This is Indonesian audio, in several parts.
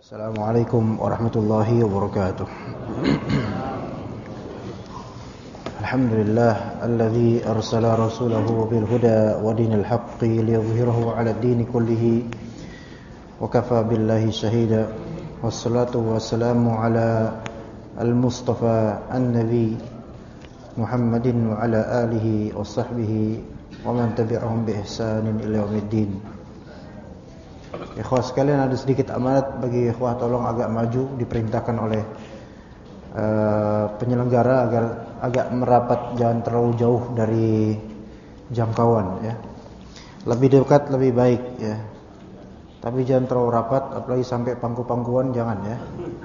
Assalamualaikum warahmatullahi wabarakatuh. Alhamdulillah alladzi arsala rasulahu bil huda wa dinil haqqi liyudhhirahu 'ala ad-din kullihi wa kafa billahi shahida. Wassalatu wassalamu ala al-mustafa an-nabi Muhammadin wa ala alihi wa sahbihi wa man tabi'ahum bi ihsanin ila yaumiddin. Ikhwah sekalian, ada sedikit amanat bagi ikhwah, tolong agak maju, diperintahkan oleh penyelenggara agar agak merapat, jangan terlalu jauh dari jangkauan ya. Lebih dekat lebih baik ya. Tapi jangan terlalu rapat, apalagi sampai pangku-pangkuan jangan ya.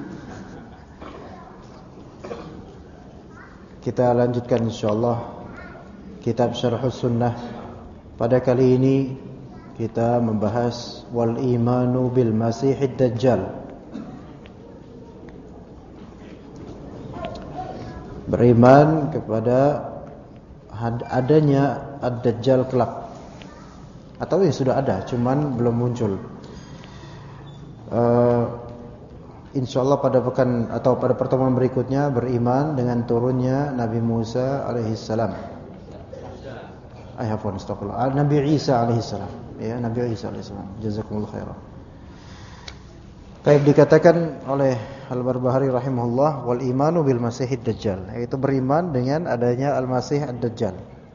Kita lanjutkan insyaallah kitab Syarhus Sunnah. Pada kali ini kita membahas wal imanu bil masihid dajjal. Beriman kepada adanya ad-dajjal kelak. Atau ya sudah ada, cuman belum muncul. Insyaallah pada pekan atau pada pertemuan berikutnya beriman dengan turunnya Nabi Musa alaihissalam. Nabi Isa alaihissalam. Ya, Nabi Isa alaihissalam. Jazakumullah khairan. Baik, dikatakan oleh Al-Barbahari rahimahullah wal imanu bil masihid dajjal, yaitu beriman dengan adanya al-masih ad-dajjal.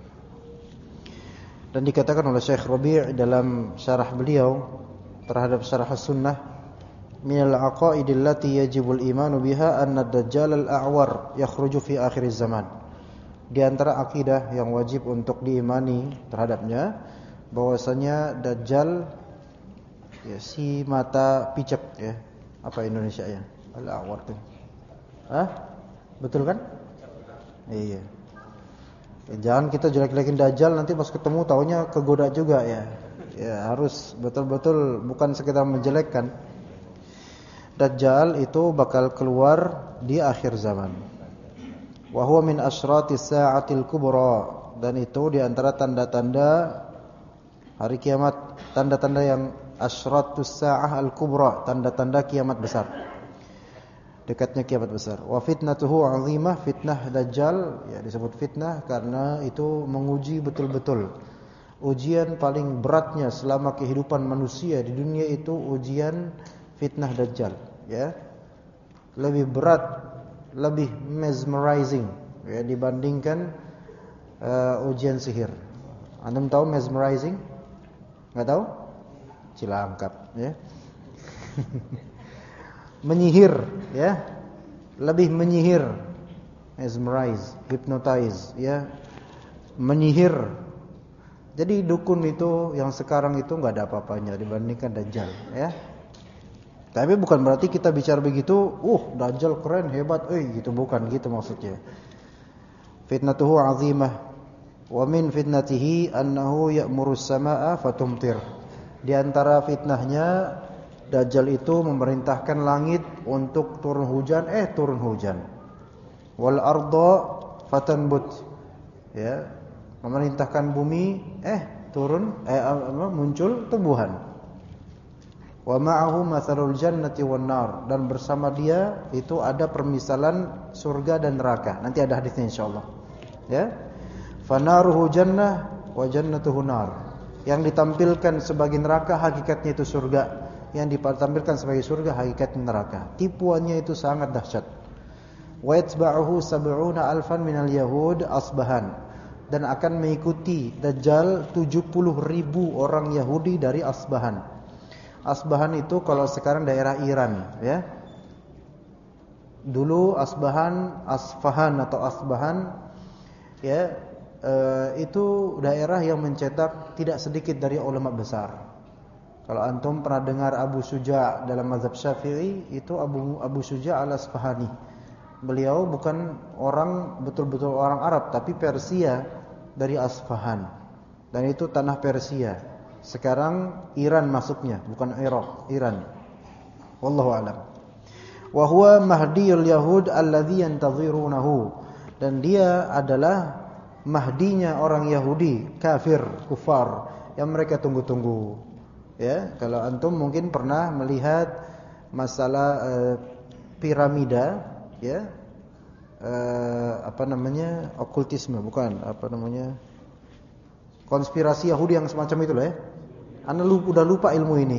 Dan dikatakan oleh Syekh Rabi' dalam syarah beliau terhadap syarah sunnah, minal aqaidil lati yajibul imanu biha anna ad-dajjal al-a'war yakhruju fi akhir zaman. Di antara akidah yang wajib untuk diimani terhadapnya bahwasanya dajjal ya, si mata picek ya. Apa Indonesia ya? Al-a'war tuh. Betul kan? Iya. Ya, jangan kita jelek-jelekin dajjal, nanti pas ketemu taunya kegoda juga ya. Ya, harus betul-betul bukan sekedar menjelekkan. Dajjal itu bakal keluar di akhir zaman. Wa huwa min asyratis sa'atil kubra, dan itu di antara tanda-tanda hari kiamat, tanda-tanda yang asyratus sa'ah al-kubra, tanda-tanda kiamat besar, dekatnya kiamat besar. Wa fitnatuhu 'azimah, fitnah dajjal ya disebut fitnah karena itu menguji betul-betul. Ujian paling beratnya selama kehidupan manusia di dunia itu ujian fitnah dajjal ya. Lebih berat, lebih mesmerizing ya dibandingkan ujian sihir. Antum tahu mesmerizing? Enggak tahu? Cilangkap ya. Menyihir ya. Lebih menyihir. Mesmerize, hypnotize ya. Menyihir. Jadi dukun itu yang sekarang itu enggak ada apa-apanya dibandingkan dajjal ya. Tapi bukan berarti kita bicara begitu, dajjal keren, hebat, gitu bukan gitu maksudnya. Fitnatuhu 'azimah. Wa min fitnatihi annahu ya'muru as-samaa'a fatumtir. Di antara fitnahnya dajjal itu memerintahkan langit untuk turun hujan, turun hujan. Wal arda fatanbut. Ya, memerintahkan bumi turun muncul tumbuhan. Wa ma'ahu mathalul jannati wan nar, dan bersama dia itu ada permisalan surga dan neraka. Nanti ada hadisnya insyaallah. Ya. Fanaruhu jannah wa jannatuhu nar. Yang ditampilkan sebagai neraka hakikatnya itu surga, yang ditampilkan sebagai surga hakikatnya neraka. Tipuannya itu sangat dahsyat. Wa yatba'uhu 70 alfan minal yahud asbahan, dan akan mengikuti dajjal 70.000 orang Yahudi dari Asbahan. Asbahan itu kalau sekarang daerah Iran ya. Dulu Asbahan, Asfahan atau Asbahan ya, itu daerah yang mencetak tidak sedikit dari ulama besar. Kalau antum pernah dengar Abu Suja dalam mazhab Syafi'i, itu Abu Suja al-Asfahani. Beliau bukan orang betul-betul orang Arab, tapi Persia, dari Asfahan. Dan itu tanah Persia. Sekarang Iran masuknya, bukan Irak, Iran. Wallahu a'lam. Wa huwa mahdiyul yahud alladhi yantadhirunahu, dan dia adalah mahdinya orang Yahudi kafir, kufar yang mereka tunggu-tunggu. Ya, kalau antum mungkin pernah melihat masalah piramida, ya, okultisme, bukan, konspirasi Yahudi yang semacam itulah ya. Anda udah lupa ilmu ini.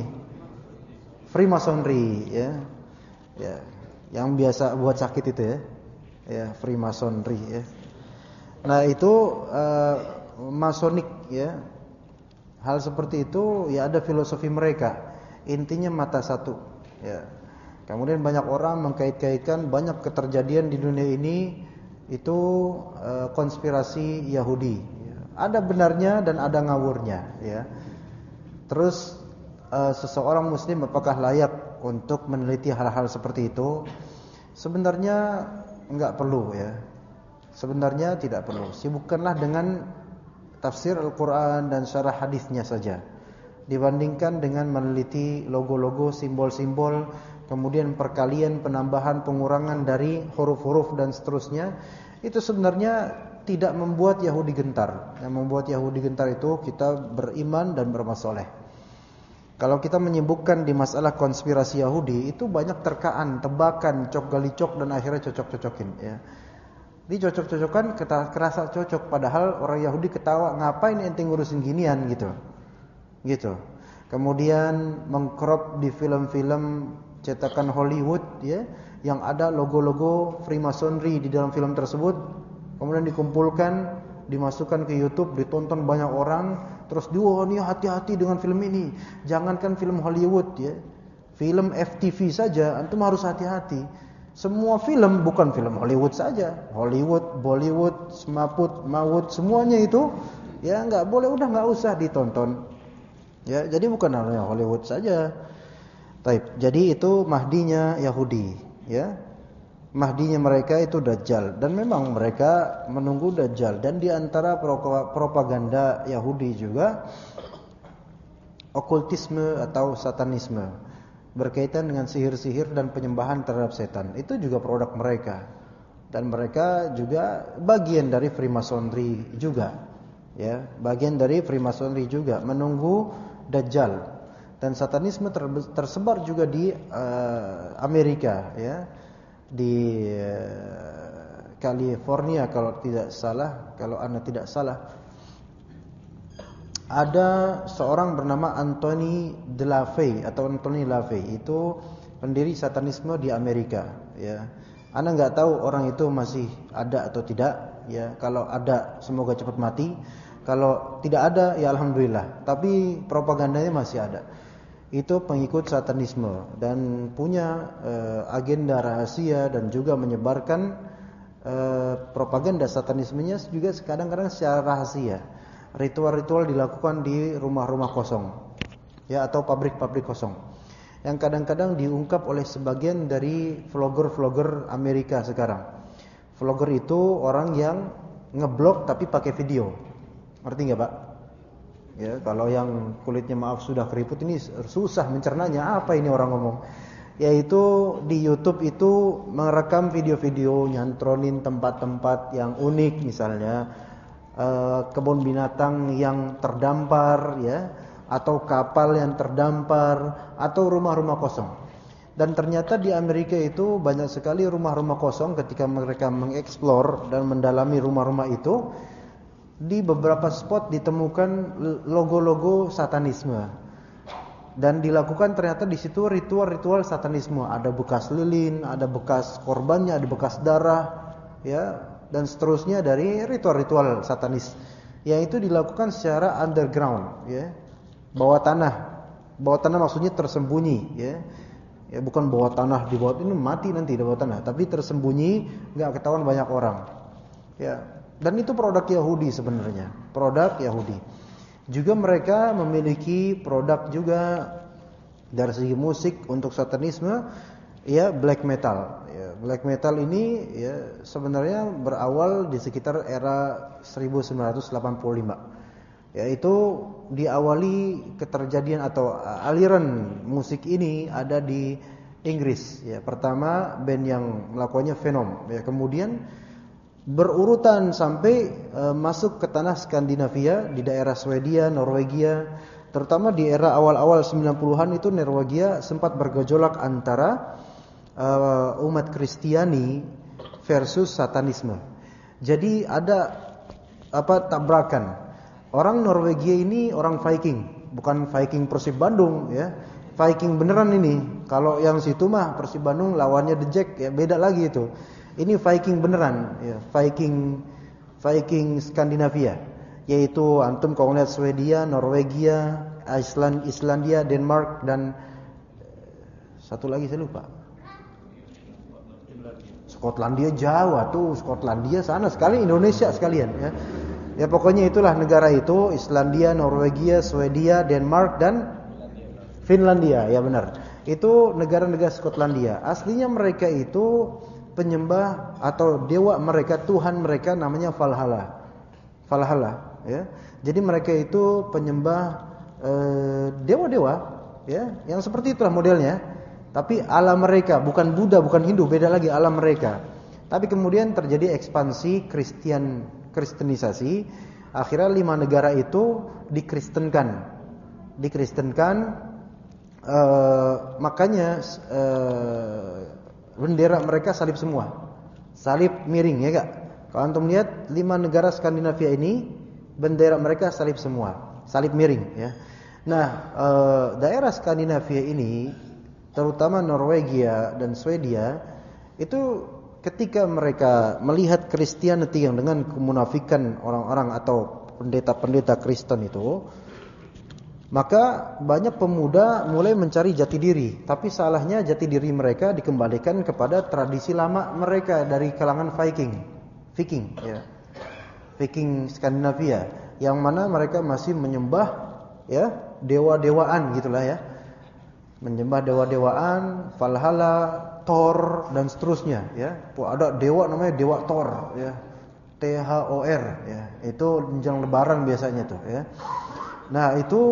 Freemasonry, ya, ya, yang biasa buat sakit itu ya, ya, Freemasonry ya. Nah itu masonik ya. Hal seperti itu ya, ada filosofi mereka. Intinya mata satu ya. Kemudian banyak orang mengkait-kaitkan banyak keterjadian di dunia ini itu konspirasi Yahudi ya. Ada benarnya dan ada ngawurnya ya. Terus seseorang muslim apakah layak untuk meneliti hal-hal seperti itu? Sebenarnya enggak perlu ya. Sebenarnya tidak perlu. Sibukkanlah dengan tafsir Al-Quran dan syarah hadisnya saja, dibandingkan dengan meneliti logo-logo, simbol-simbol, kemudian perkalian, penambahan, pengurangan dari huruf-huruf dan seterusnya. Itu sebenarnya tidak membuat Yahudi gentar. Yang membuat Yahudi gentar itu kita beriman dan beramal soleh. Kalau kita menyibukkan di masalah konspirasi Yahudi, itu banyak terkaan, tebakan, cok gali cok, dan akhirnya cocok-cocokin ya. Dicocok-cocokkan, kerasa cocok, padahal orang Yahudi ketawa, ngapain ente ngurusin ginian gitu. Gitu. Kemudian mengcrop di film-film cetakan Hollywood ya, yang ada logo-logo Freemasonry di dalam film tersebut, kemudian dikumpulkan, dimasukkan ke YouTube, ditonton banyak orang, terus nih hati-hati dengan film ini. Jangankan film Hollywood ya, film FTV saja antum harus hati-hati. Semua film, bukan film Hollywood saja, Hollywood, Bollywood, semaput, maut, semuanya itu ya nggak boleh, udah nggak usah ditonton. Ya, jadi bukan hanya Hollywood saja. Taib. Jadi itu mahdinya Yahudi, ya. Mahdinya mereka itu Dajjal, dan memang mereka menunggu Dajjal. Dan di antara propaganda Yahudi juga okultisme atau satanisme, berkaitan dengan sihir-sihir dan penyembahan terhadap setan. Itu juga produk mereka. Dan mereka juga bagian dari Freemasonry juga. Ya, bagian dari Freemasonry juga, menunggu Dajjal. Dan satanisme tersebar juga di Amerika ya. Di California kalau tidak salah, kalau Anda tidak salah. Ada seorang bernama Anthony DeLaVey atau Anthony LaVey, itu pendiri satanisme di Amerika ya. Anda nggak tahu orang itu masih ada atau tidak ya. Kalau ada semoga cepat mati, kalau tidak ada ya alhamdulillah, tapi propagandanya masih ada. Itu pengikut satanisme dan punya agenda rahasia, dan juga menyebarkan propaganda satanismenya juga kadang-kadang secara rahasia. Ritual-ritual dilakukan di rumah-rumah kosong ya, atau pabrik-pabrik kosong, yang kadang-kadang diungkap oleh sebagian dari vlogger-vlogger Amerika sekarang. Vlogger itu orang yang ngeblog tapi pakai video. Ngerti nggak Pak? Ya, kalau yang kulitnya maaf sudah keriput ini susah mencernanya, apa ini orang ngomong. Yaitu di YouTube itu merekam video-video nyantronin tempat-tempat yang unik, misalnya kebun binatang yang terdampar ya, atau kapal yang terdampar, atau rumah-rumah kosong. Dan ternyata di Amerika itu banyak sekali rumah-rumah kosong. Ketika mereka mengeksplor dan mendalami rumah-rumah itu, di beberapa spot ditemukan logo-logo satanisme. Dan dilakukan ternyata di situ ritual-ritual satanisme. Ada bekas lilin, ada bekas korbannya, ada bekas darah ya, dan seterusnya dari ritual-ritual satanis yang itu dilakukan secara underground ya, bawah tanah. Bawah tanah maksudnya tersembunyi ya. Ya bukan bawah tanah, di bawah ini mati nanti di bawah tanah, tapi tersembunyi, enggak ketahuan banyak orang. Ya, dan itu produk Yahudi sebenarnya, produk Yahudi. Juga mereka memiliki produk juga dari segi musik untuk satanisme ya, black metal. Ya, black metal ini ya sebenarnya berawal di sekitar era 1985. Yaitu diawali keterjadian atau aliran musik ini ada di Inggris. Ya, pertama band yang melakukannya Venom. Ya, kemudian berurutan sampai masuk ke tanah Skandinavia di daerah Swedia, Norwegia, Terutama di era awal-awal 90-an itu Norwegia sempat bergejolak antara umat Kristiani versus Satanisme. Jadi ada tabrakan. Orang Norwegia ini orang Viking, bukan Viking Persib Bandung ya. Viking beneran ini. Kalau yang situ mah Persib Bandung lawannya The Jack ya, beda lagi itu. Ini Viking beneran ya, Viking Skandinavia. Yaitu antum kalau lihat Swedia, Norwegia, Islandia, Denmark dan satu lagi saya lupa. Skotlandia Jawa tuh, Skotlandia sana sekali, Indonesia sekalian ya. Ya pokoknya itulah negara itu, Islandia, Norwegia, Swedia, Denmark dan Finlandia, ya benar. Itu negara-negara Skotlandia. Aslinya mereka itu penyembah atau dewa mereka, Tuhan mereka namanya Valhalla. Valhalla ya. Jadi mereka itu penyembah dewa-dewa ya, yang seperti itulah modelnya. Tapi alam mereka bukan Buddha, bukan Hindu, beda lagi alam mereka. Tapi kemudian terjadi ekspansi kristenisasi. Akhirnya 5 negara itu dikristenkan. Makanya bendera mereka salib semua. Salib miring ya Kak. Kalau antum lihat 5 negara Skandinavia ini bendera mereka salib semua, salib miring ya. Nah, daerah Skandinavia ini terutama Norwegia dan Swedia itu ketika mereka melihat Christianity yang dengan kemunafikan orang-orang atau pendeta-pendeta Kristen itu, maka banyak pemuda mulai mencari jati diri. Tapi salahnya jati diri mereka dikembalikan kepada tradisi lama mereka dari kalangan Viking ya. Viking Skandinavia yang mana mereka masih menyembah ya dewa-dewaan gitulah ya. Menyembah dewa-dewaan, Valhalla, Thor dan seterusnya ya. Ada dewa namanya Dewa Thor ya. THOR ya. Itu menjelang lebaran biasanya tuh ya. Nah,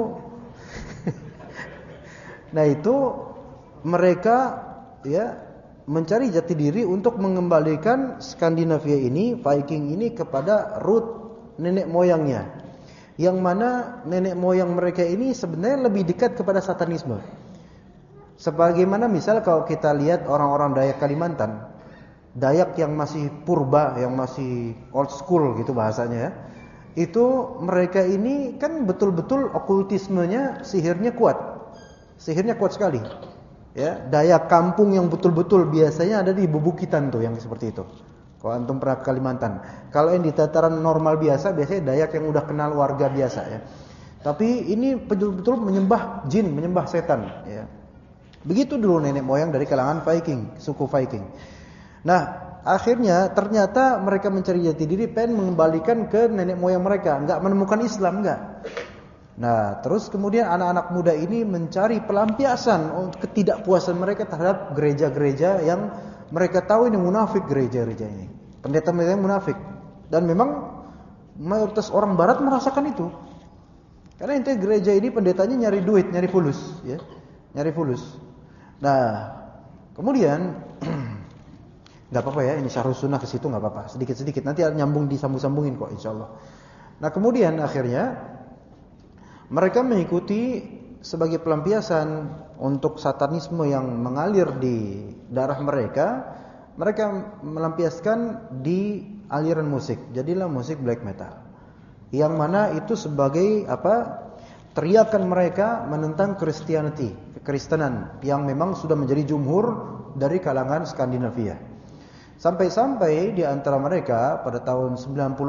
itu mereka ya mencari jati diri untuk mengembalikan Skandinavia ini, Viking ini kepada root nenek moyangnya. Yang mana nenek moyang mereka ini sebenarnya lebih dekat kepada Satanisme. Sebagaimana misal kalau kita lihat orang-orang Dayak Kalimantan, Dayak yang masih purba, yang masih old school gitu bahasanya ya. Itu mereka ini kan betul-betul okultismenya, sihirnya kuat. Sihirnya kuat sekali. Ya, Dayak kampung yang betul-betul biasanya ada di Bubukitan tuh yang seperti itu. Kalau antum pernah ke Kalimantan. Kalau yang di tataran normal biasa biasanya Dayak yang udah kenal warga biasa ya. Tapi ini betul-betul menyembah jin, menyembah setan ya. Begitu dulu nenek moyang dari kalangan Viking, suku Viking. Nah, akhirnya ternyata mereka mencari jati diri, pengen mengembalikan ke nenek moyang mereka, enggak menemukan Islam, enggak. Nah, terus kemudian anak-anak muda ini mencari pelampiasan ketidakpuasan mereka terhadap gereja-gereja yang mereka tahu ini munafik, gereja-gereja ini. Pendeta-pendeta yang munafik. Dan memang mayoritas orang barat merasakan itu. Karena intinya gereja ini pendetanya nyari duit, nyari fulus, ya. Nyari fulus. Nah, kemudian enggak apa-apa ya, ini syarhus sunnah ke situ enggak apa-apa. Sedikit-sedikit nanti nyambung disambung-sambungin kok insyaallah. Nah, kemudian akhirnya mereka mengikuti sebagai pelampiasan untuk satanisme yang mengalir di darah mereka. Mereka melampiaskan di aliran musik. Jadilah musik black metal. Yang mana itu sebagai teriakan mereka menentang Christianity, kekristenan yang memang sudah menjadi jumhur dari kalangan Skandinavia. Sampai-sampai di antara mereka pada tahun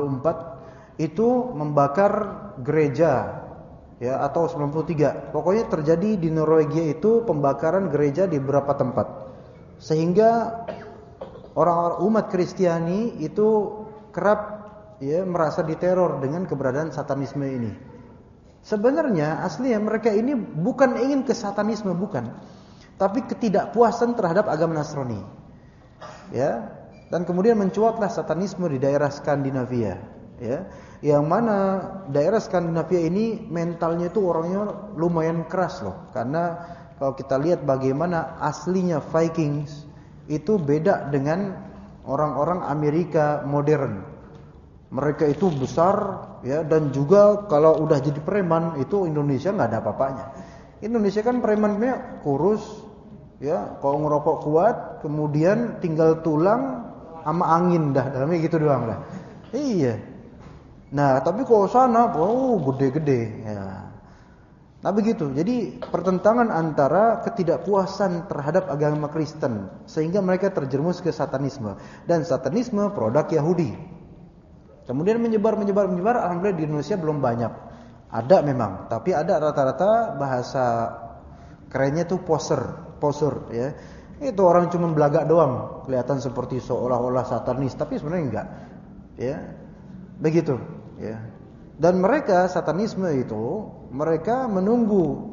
94 itu membakar gereja ya, atau 93. Pokoknya terjadi di Norwegia itu pembakaran gereja di beberapa tempat. Sehingga orang-orang umat Kristiani itu kerap ya merasa diteror dengan keberadaan satanisme ini. Sebenarnya aslinya mereka ini bukan ingin ke satanisme, bukan. Tapi ketidakpuasan terhadap agama Nasrani. Ya, dan kemudian mencuatlah satanisme di daerah Skandinavia, ya. Yang mana daerah Skandinavia ini mentalnya itu orangnya lumayan keras loh. Karena kalau kita lihat bagaimana aslinya Vikings itu beda dengan orang-orang Amerika modern. Mereka itu besar ya, dan juga kalau udah jadi preman itu Indonesia nggak ada apa-apanya. Indonesia kan premannya kurus ya, kalau ngerokok kuat, kemudian tinggal tulang sama angin dah, dalamnya gitu doang lah. Iya. Nah, tapi kalau sana gede-gede ya. Nah begitu. Jadi pertentangan antara ketidakpuasan terhadap agama Kristen sehingga mereka terjerumus ke satanisme, dan satanisme produk Yahudi. Kemudian menyebar. Alhamdulillah di Indonesia belum banyak. Ada memang, tapi ada rata-rata bahasa kerennya tuh poser ya. Itu orang cuma belagak doang, kelihatan seperti seolah-olah satanis, tapi sebenarnya enggak. Ya. Begitu, ya. Dan mereka satanisme itu mereka menunggu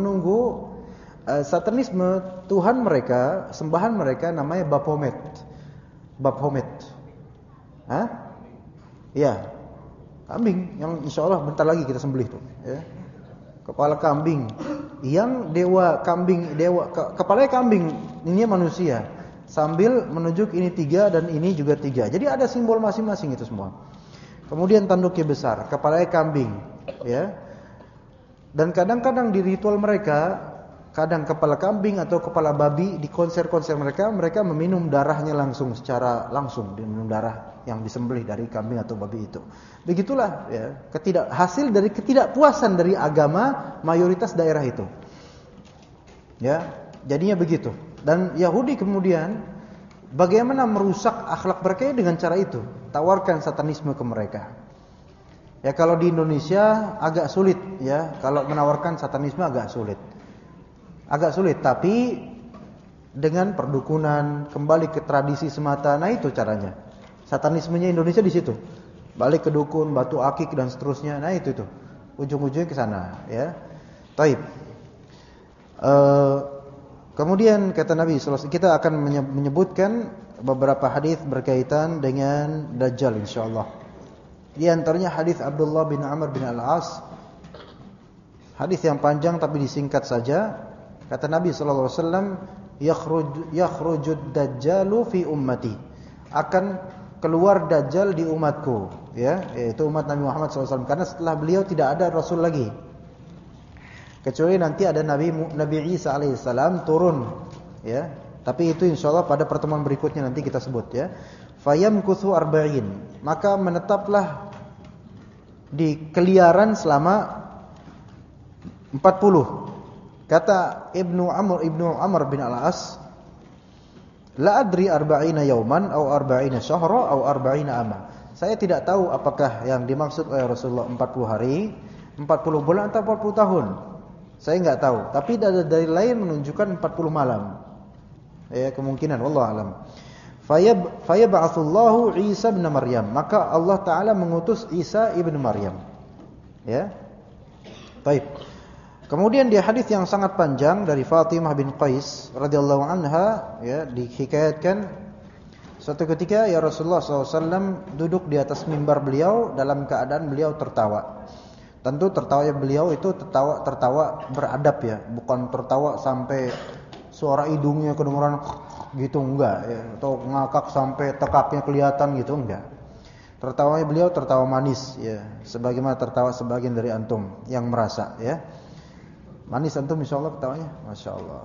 satanisme Tuhan mereka, sembahan mereka namanya Baphomet. Hah? Ya, kambing yang insya Allah bentar lagi kita sembelih tuh, ya. Kepala kambing, yang kepalanya kambing, ini manusia, sambil menunjuk ini 3 dan ini juga 3. Jadi ada simbol masing-masing itu semua. Kemudian tanduknya besar, kepalanya kambing, ya. Dan kadang-kadang di ritual mereka, kadang kepala kambing atau kepala babi, di konser-konser mereka meminum darahnya secara langsung, diminum darah yang disembelih dari kambing atau babi itu. Begitulah ya, hasil dari ketidakpuasan dari agama mayoritas daerah itu. Ya, jadinya begitu. Dan Yahudi kemudian bagaimana merusak akhlak mereka dengan cara itu, tawarkan satanisme ke mereka. Ya kalau di Indonesia agak sulit ya, kalau menawarkan satanisme agak sulit, tapi dengan perdukunan, kembali ke tradisi semata. Nah itu caranya. Satanismenya Indonesia di situ. Balik ke dukun, batu akik dan seterusnya. Nah itu tuh. Ujung-ujungnya ke sana, ya. Taib. Kemudian kata Nabi sallallahu alaihi wasallam, kita akan menyebutkan beberapa hadis berkaitan dengan Dajjal insyaallah. Di antaranya hadis Abdullah bin Amr bin Al-As. Hadis yang panjang tapi disingkat saja. Kata Nabi sallallahu alaihi wasallam, yakhrujud dajjalu fi ummati. Akan keluar dajjal di umatku, ya, yaitu umat Nabi Muhammad sallallahu alaihi wasallam, karena setelah beliau tidak ada rasul lagi. Kecuali nanti ada Nabi Isa alaihissalam turun, ya. Tapi itu insyaallah pada pertemuan berikutnya nanti kita sebut, ya. Fayamkuthu arba'in, maka menetaplah di keliaran selama 40. Kata Ibnu Amr bin Al-As, la adri arba'ina yauman atau arba'ina syahra atau arba'ina ama. Saya tidak tahu apakah yang dimaksud oleh Rasulullah 40 hari, 40 bulan atau 40 tahun. Saya enggak tahu, tapi ada dari lain menunjukkan 40 malam. Ya, kemungkinan wallahu alam. Fayab'atsullahu Isa bin Maryam, maka Allah taala mengutus Isa ibn Maryam. Ya. Baik. Kemudian di hadis yang sangat panjang dari Fatimah bin Qais radhiyallahu anha, ya, dihikayatkan suatu ketika ya Rasulullah SAW duduk di atas mimbar beliau dalam keadaan beliau tertawa. Tentu tertawanya beliau itu tertawa beradab ya, bukan tertawa sampai suara hidungnya kedengaran gitu, enggak ya, atau ngakak sampai tekaknya kelihatan gitu, enggak. Tertawanya beliau tertawa manis ya, sebagaimana tertawa sebagian dari antum yang merasa, ya. Manis antum insyaallah ketawanya, masyaallah.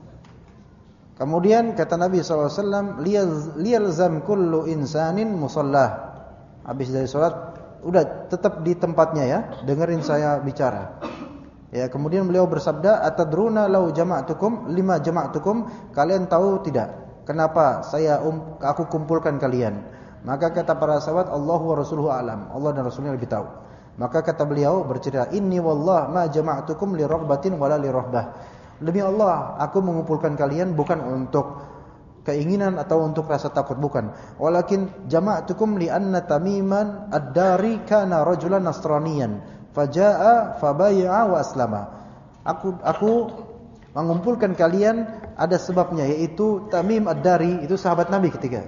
Kemudian kata Nabi SAW, liyalzam kullu insanin musallah. Habis dari sholat, udah tetap di tempatnya ya, dengerin saya bicara. Ya, kemudian beliau bersabda, atadruna law jama'tukum lima jama'tukum, kalian tahu tidak kenapa aku kumpulkan kalian? Maka kata para sahabat, Allahu wa rasuluhu a'lam, Allah dan Rasulnya lebih tahu. Maka kata beliau bercerita, inni wallah ma jama'tukum li raghbatin wala li rahbah. Demi Allah, aku mengumpulkan kalian bukan untuk keinginan atau untuk rasa takut, bukan. Walakin jama'tukum li anna Tamiman ad-Dari kana rajulan nasraniyan, faja'a fabay'a wa aslama. Aku mengumpulkan kalian ada sebabnya, yaitu Tamim ad-Dari itu sahabat Nabi ketika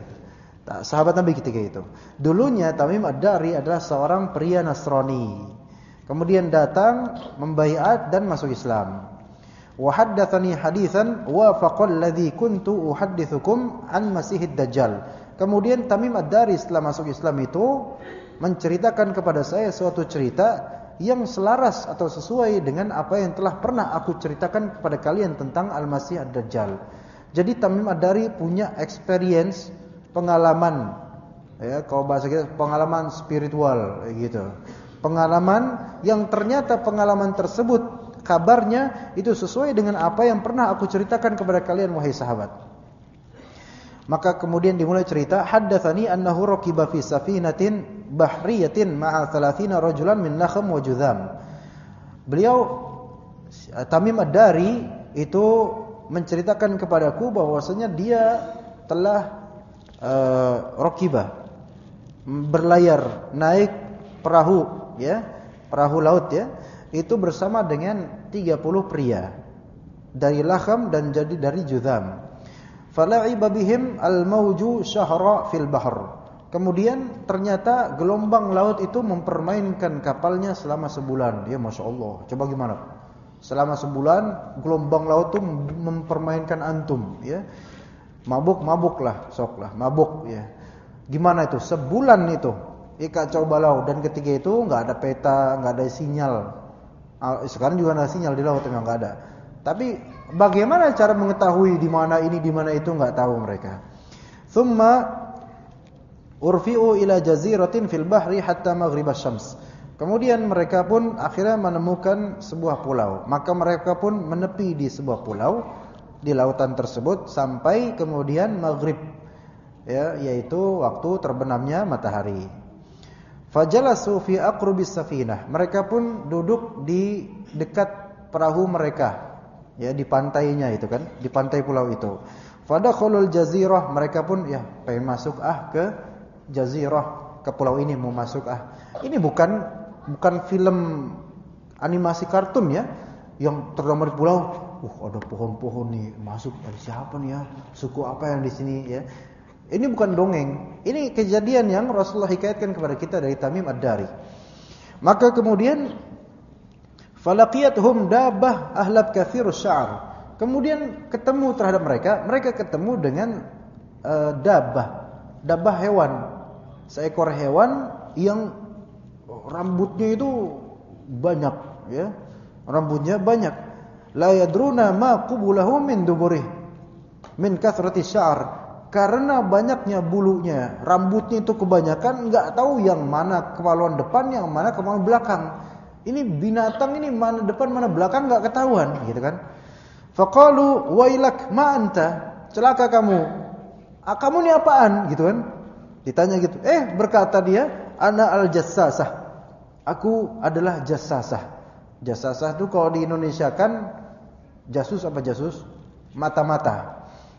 itu. Dulunya Tamim ad-Dari adalah seorang pria Nasrani. Kemudian datang membaiat dan masuk Islam. Wa haddatsani haditsan wa faqal ladzi kuntu uhadditsukum an Masihid Dajjal. Kemudian Tamim ad-Dari setelah masuk Islam itu menceritakan kepada saya suatu cerita yang selaras atau sesuai dengan apa yang telah pernah aku ceritakan kepada kalian tentang Al-Masih Ad-Dajjal. Jadi Tamim Ad-Dari punya experience, pengalaman, ya, kalau bahasa kita pengalaman spiritual gitu. Pengalaman yang ternyata pengalaman tersebut kabarnya itu sesuai dengan apa yang pernah aku ceritakan kepada kalian wahai sahabat. Maka kemudian dimulai cerita, haddatsani annahu raqiba fi safinatin bahriyatin ma'a 30 rajulan min Nakhm wa Judham. Beliau Tamim Ad-Dari itu menceritakan kepadaku bahwasanya dia telah raqibah, berlayar, naik perahu, ya, perahu laut, ya, itu bersama dengan 30 pria dari Nakhm dan jadi dari Judham. Fala'iba bihim al-mawju syahra fil bahr. Kemudian ternyata gelombang laut itu mempermainkan kapalnya selama sebulan. Ya Masya Allah. Coba gimana? Selama sebulan gelombang laut itu mempermainkan antum, ya. Mabuk-mabuklah, soklah, mabuk, ya. Gimana itu? Sebulan itu. Kacau balau, dan ketika itu nggak ada peta, nggak ada sinyal. Sekarang juga nggak ada sinyal di laut, memang nggak ada. Tapi bagaimana cara mengetahui di mana ini, di mana itu, nggak tahu mereka. Thumma urfi'u ila jaziratin fil bahri hatta maghrib asy-syams. Kemudian mereka pun akhirnya menemukan sebuah pulau. Maka mereka pun menepi di sebuah pulau di lautan tersebut sampai kemudian maghrib, ya, yaitu waktu terbenamnya matahari. Fajalasu fi aqrubis safinah. Mereka pun duduk di dekat perahu mereka, ya, di pantainya itu kan, di pantai pulau itu. Fadakhalul jazirah, mereka pun ya pengen masuk ke jazirah, ke pulau ini mau masuk. Ini bukan film animasi kartun, ya, yang tergambar di pulau. Ada pohon-pohon nih, masuk dari siapa nih, ya? Suku apa yang di sini, ya? Ini bukan dongeng. Ini kejadian yang Rasulullah hikayatkan kepada kita dari Tamim Ad-Dari. Maka kemudian falaqiyatuhum dabbah ahlab katsirus sya'ar. Kemudian ketemu terhadap mereka ketemu dengan dabbah hewan. Seekor hewan yang rambutnya itu banyak, ya. Rambutnya banyak. La yadruna ma qubulahu min duburih min kathrati sya'ar. Karena banyaknya bulunya, rambutnya itu kebanyakan, enggak tahu yang mana kemaluan depan, yang mana kemaluan belakang. Ini binatang ini mana depan mana belakang enggak ketahuan, gitu kan. Faqalu wailak ma anta, celaka kamu. Kamu ini apaan, gitu kan. Ditanya gitu. Berkata dia, ana al-jassasah. Aku adalah jassasah. Jassasah itu kalau di Indonesia kan jasus apa jasus? Mata-mata.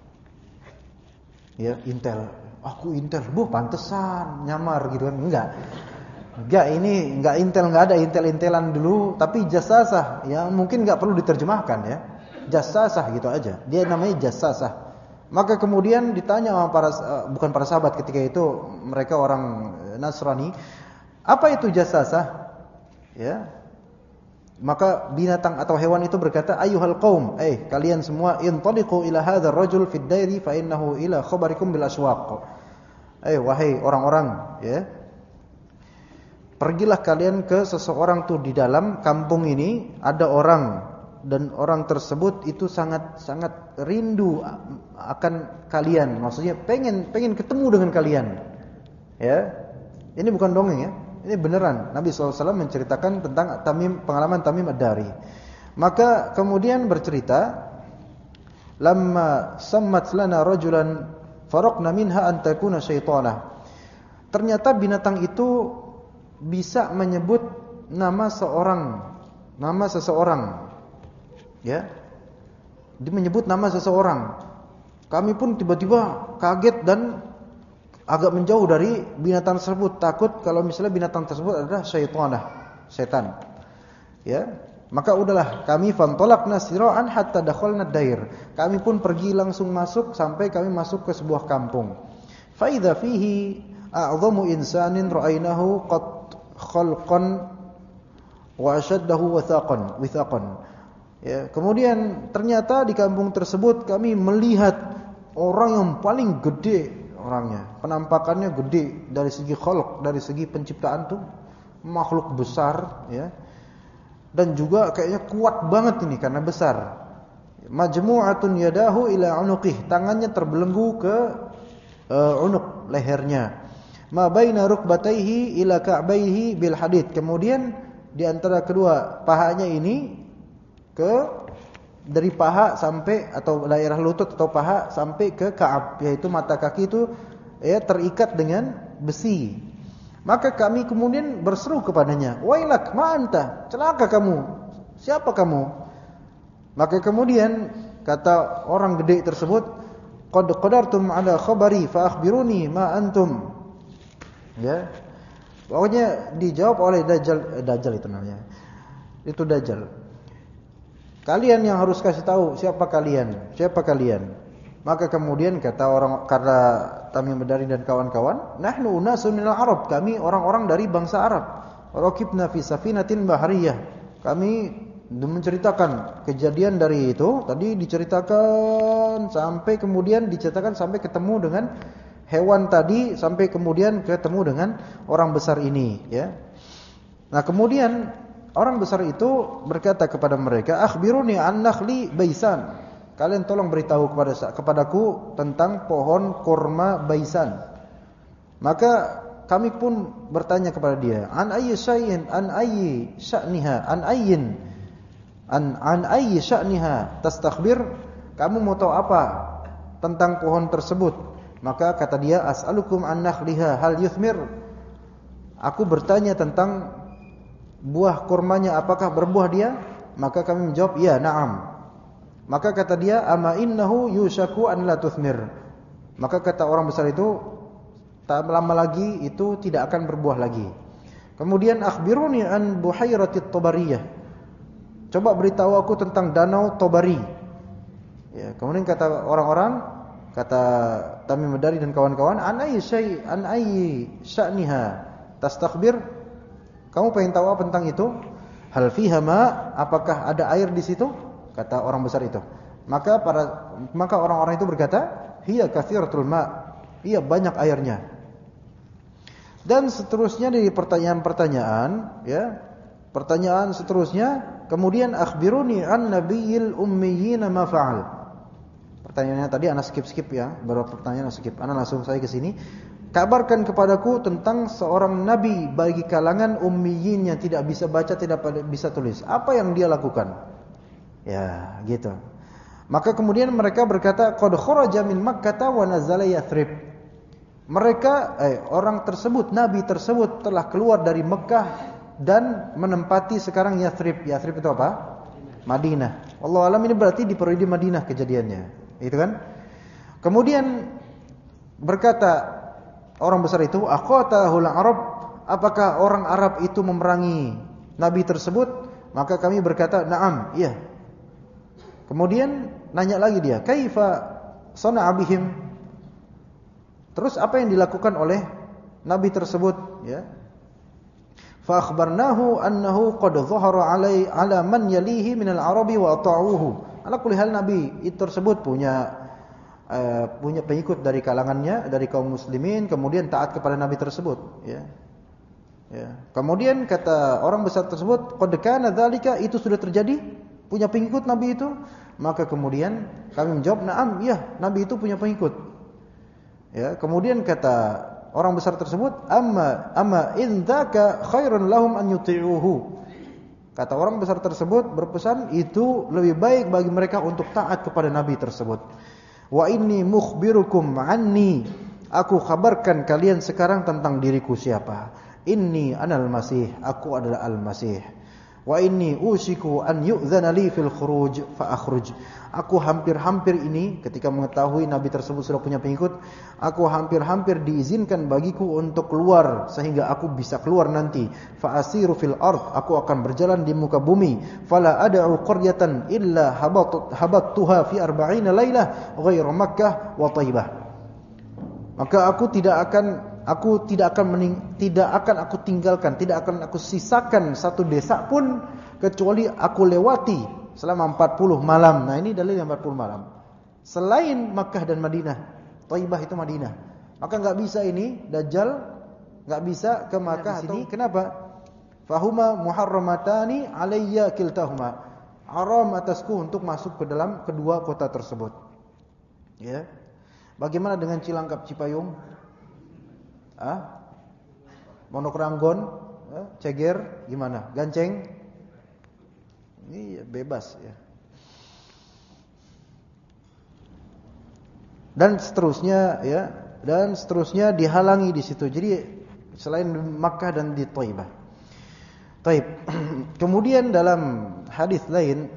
Ya, intel. Aku intel. Pantesan nyamar gitu kan. Enggak, ini enggak intel, enggak ada intel-intelan dulu, tapi jassasah yang mungkin enggak perlu diterjemahkan, ya. Jassasah gitu aja. Dia namanya jassasah. Maka kemudian ditanya sama bukan para sahabat ketika itu, mereka orang Nasrani, apa itu jassasah? Ya. Maka binatang atau hewan itu berkata, ayyuhal qaum, kalian semua, intaliqu ila hadzal rajul fid dairi fa innahu ila khabarikum bil aswaq. Wahai orang-orang, ya. Pergilah kalian ke seseorang tuh di dalam kampung ini, ada orang, dan orang tersebut itu sangat rindu akan kalian. Maksudnya pengen ketemu dengan kalian. Ya. Ini bukan dongeng, ya. Ini beneran. Nabi SAW menceritakan tentang pengalaman Tamim Ad-Dari. Maka kemudian bercerita, lamma sammat lana rajulan faraqna minha an takuna syaitana. Ternyata binatang itu bisa menyebut nama seseorang. Ya. Dia menyebut nama seseorang. Kami pun tiba-tiba kaget dan agak menjauh dari binatang tersebut, takut kalau misalnya binatang tersebut adalah setan. Ya, maka udahlah kami fantolakna sira'an hatta dakhalna ad-dair. Kami pun pergi langsung masuk sampai kami masuk ke sebuah kampung. Fa idza fihi a'zamu insanin ra'aynahu qad khalqan wa ashaddahu withaqan. Ya, kemudian ternyata di kampung tersebut kami melihat orang yang paling gede, orangnya. Penampakannya gede dari segi khalq, dari segi penciptaan tuh makhluk besar, ya. Dan juga kayaknya kuat banget ini karena besar. Majmu'atun yadahu ila unuqih, tangannya terbelenggu ke unuq, lehernya. Ma baina rukbatayhi ila ka'bayhi bil hadid. Kemudian di antara kedua pahanya ini dari paha sampai atau daerah lutut atau paha sampai ke ka'ab, yaitu mata kaki itu ya terikat dengan besi. Maka kami kemudian berseru kepadanya, "Wailak, ma anta? Celaka kamu. Siapa kamu?" Maka kemudian kata orang gede tersebut, "Qad qadartum ala khabari fa akhbiruni ma antum." Ya. Pokoknya dijawab oleh Dajjal itu namanya. Itu Dajjal. Kalian yang harus kasih tahu siapa kalian? Siapa kalian? Maka kemudian kata karena Tamim Ad-Dari dan kawan-kawan, "Nahnu unasun minal Arab." Kami orang-orang dari bangsa Arab. Rakibna fi safinatin bahriyah. Kami menceritakan kejadian dari itu, tadi diceritakan sampai kemudian diceritakan sampai ketemu dengan hewan tadi, sampai kemudian ketemu dengan orang besar ini, ya. Nah, kemudian orang besar itu berkata kepada mereka, "Akhbiruni an nakhli baisan." Kalian tolong beritahu kepadaku tentang pohon kurma baisan. Maka kami pun bertanya kepada dia, "An ayyi syai'in an ayyi sya'niha an ayyi sya'niha tastakhbir?" Kamu mau tahu apa tentang pohon tersebut? Maka kata dia, "As'alukum an nakhliha hal yuthmir." Aku bertanya tentang buah kurmanya, apakah berbuah dia? Maka kami menjawab, "Ya, na'am." Maka kata dia, "Ama innahu yushaku an la tuthmir." Maka kata orang besar itu, tak lama lagi itu tidak akan berbuah lagi. Kemudian, "Akhbiruni an buhairatit Tabariyah." Coba beritahu aku tentang danau Tabari. Ya, kemudian kata orang-orang, kata Tamim Ad-Dari dan kawan-kawan, "An ayyi sya'niha tastakhbir?" Kamu pengen tahu apa tentang itu? "Hal fiha ma?" Apakah ada air di situ? Kata orang besar itu. Maka orang-orang itu berkata, "Hiya katsiratul ma." Iya, banyak airnya. Dan seterusnya dari pertanyaan-pertanyaan, ya. Pertanyaan seterusnya, kemudian, "Akhbiruni an nabiyil ummiyyin ma fa'al." Pertanyaannya tadi ana skip ya, beberapa pertanyaan ana skip. Ana langsung saya ke sini. "Kabarkan kepadaku tentang seorang nabi bagi kalangan ummiyin yang tidak bisa baca, tidak bisa tulis. Apa yang dia lakukan?" Ya, gitu. Maka kemudian mereka berkata, "Qad kharaja min Makkah wa nazala Yathrib." Mereka orang tersebut, nabi tersebut telah keluar dari Mekah dan menempati sekarang Yathrib. Yathrib itu apa? Madinah. Wallahu alam, ini berarti di periode Madinah kejadiannya. Itu kan? Kemudian berkata orang besar itu, "Aqatahul Arab." Apakah orang Arab itu memerangi nabi tersebut? Maka kami berkata, "Na'am, iya." Kemudian nanya lagi dia, "Kaifa sana'a bihim?" Terus apa yang dilakukan oleh nabi tersebut, ya? Fa akhbarnahu annahu qad dhahara ala man yalihi minal arabi wa ata'uhu. Ala kulli hal nabi itu tersebut punya pengikut dari kalangannya, dari kaum muslimin, kemudian taat kepada nabi tersebut, ya. Ya. Kemudian kata orang besar tersebut, "Qad kana dzalika," itu sudah terjadi, punya pengikut nabi itu. Maka kemudian kami menjawab, "Na'am, iya, nabi itu punya pengikut." Ya, kemudian kata orang besar tersebut, amma in dzaka khairun lahum an yuti'uhu." Kata orang besar tersebut berpesan, itu lebih baik bagi mereka untuk taat kepada nabi tersebut. "Wa inni mukhbirukum anni." Aku kabarkan kalian sekarang tentang diriku siapa. "Inni anal masih." Aku adalah al-masih. "Wa inni usiku an yu'dzana li fil khuruj fa akhruj." Aku hampir-hampir ini ketika mengetahui nabi tersebut sudah punya pengikut, aku hampir-hampir diizinkan bagiku untuk keluar sehingga aku bisa keluar nanti. Fa asiru fil ard, aku akan berjalan di muka bumi. Fala ad'u qaryatan illa habattuha fi 40 lailah ghairu Makkah wa Thaibah. Maka aku tidak akan aku tinggalkan, tidak akan aku sisakan satu desa pun kecuali aku lewati selama 40 malam. Nah, ini dalil yang 40 malam. Selain Makkah dan Madinah, Thaibah itu Madinah. Maka enggak bisa ini Dajjal enggak bisa ke Makkah atau kenapa? Fahuma muharramatani alayya kiltahuma. Haram atasku untuk masuk ke dalam kedua kota tersebut. Ya. Bagaimana dengan Cilangkap Cipayung? Pondok Ranggon, Ceger, gimana? Ganceng? Ini bebas ya. Dan seterusnya ya, dan seterusnya dihalangi di situ. Jadi selain Makkah dan di Thaibah. Taib. Kemudian dalam hadis lain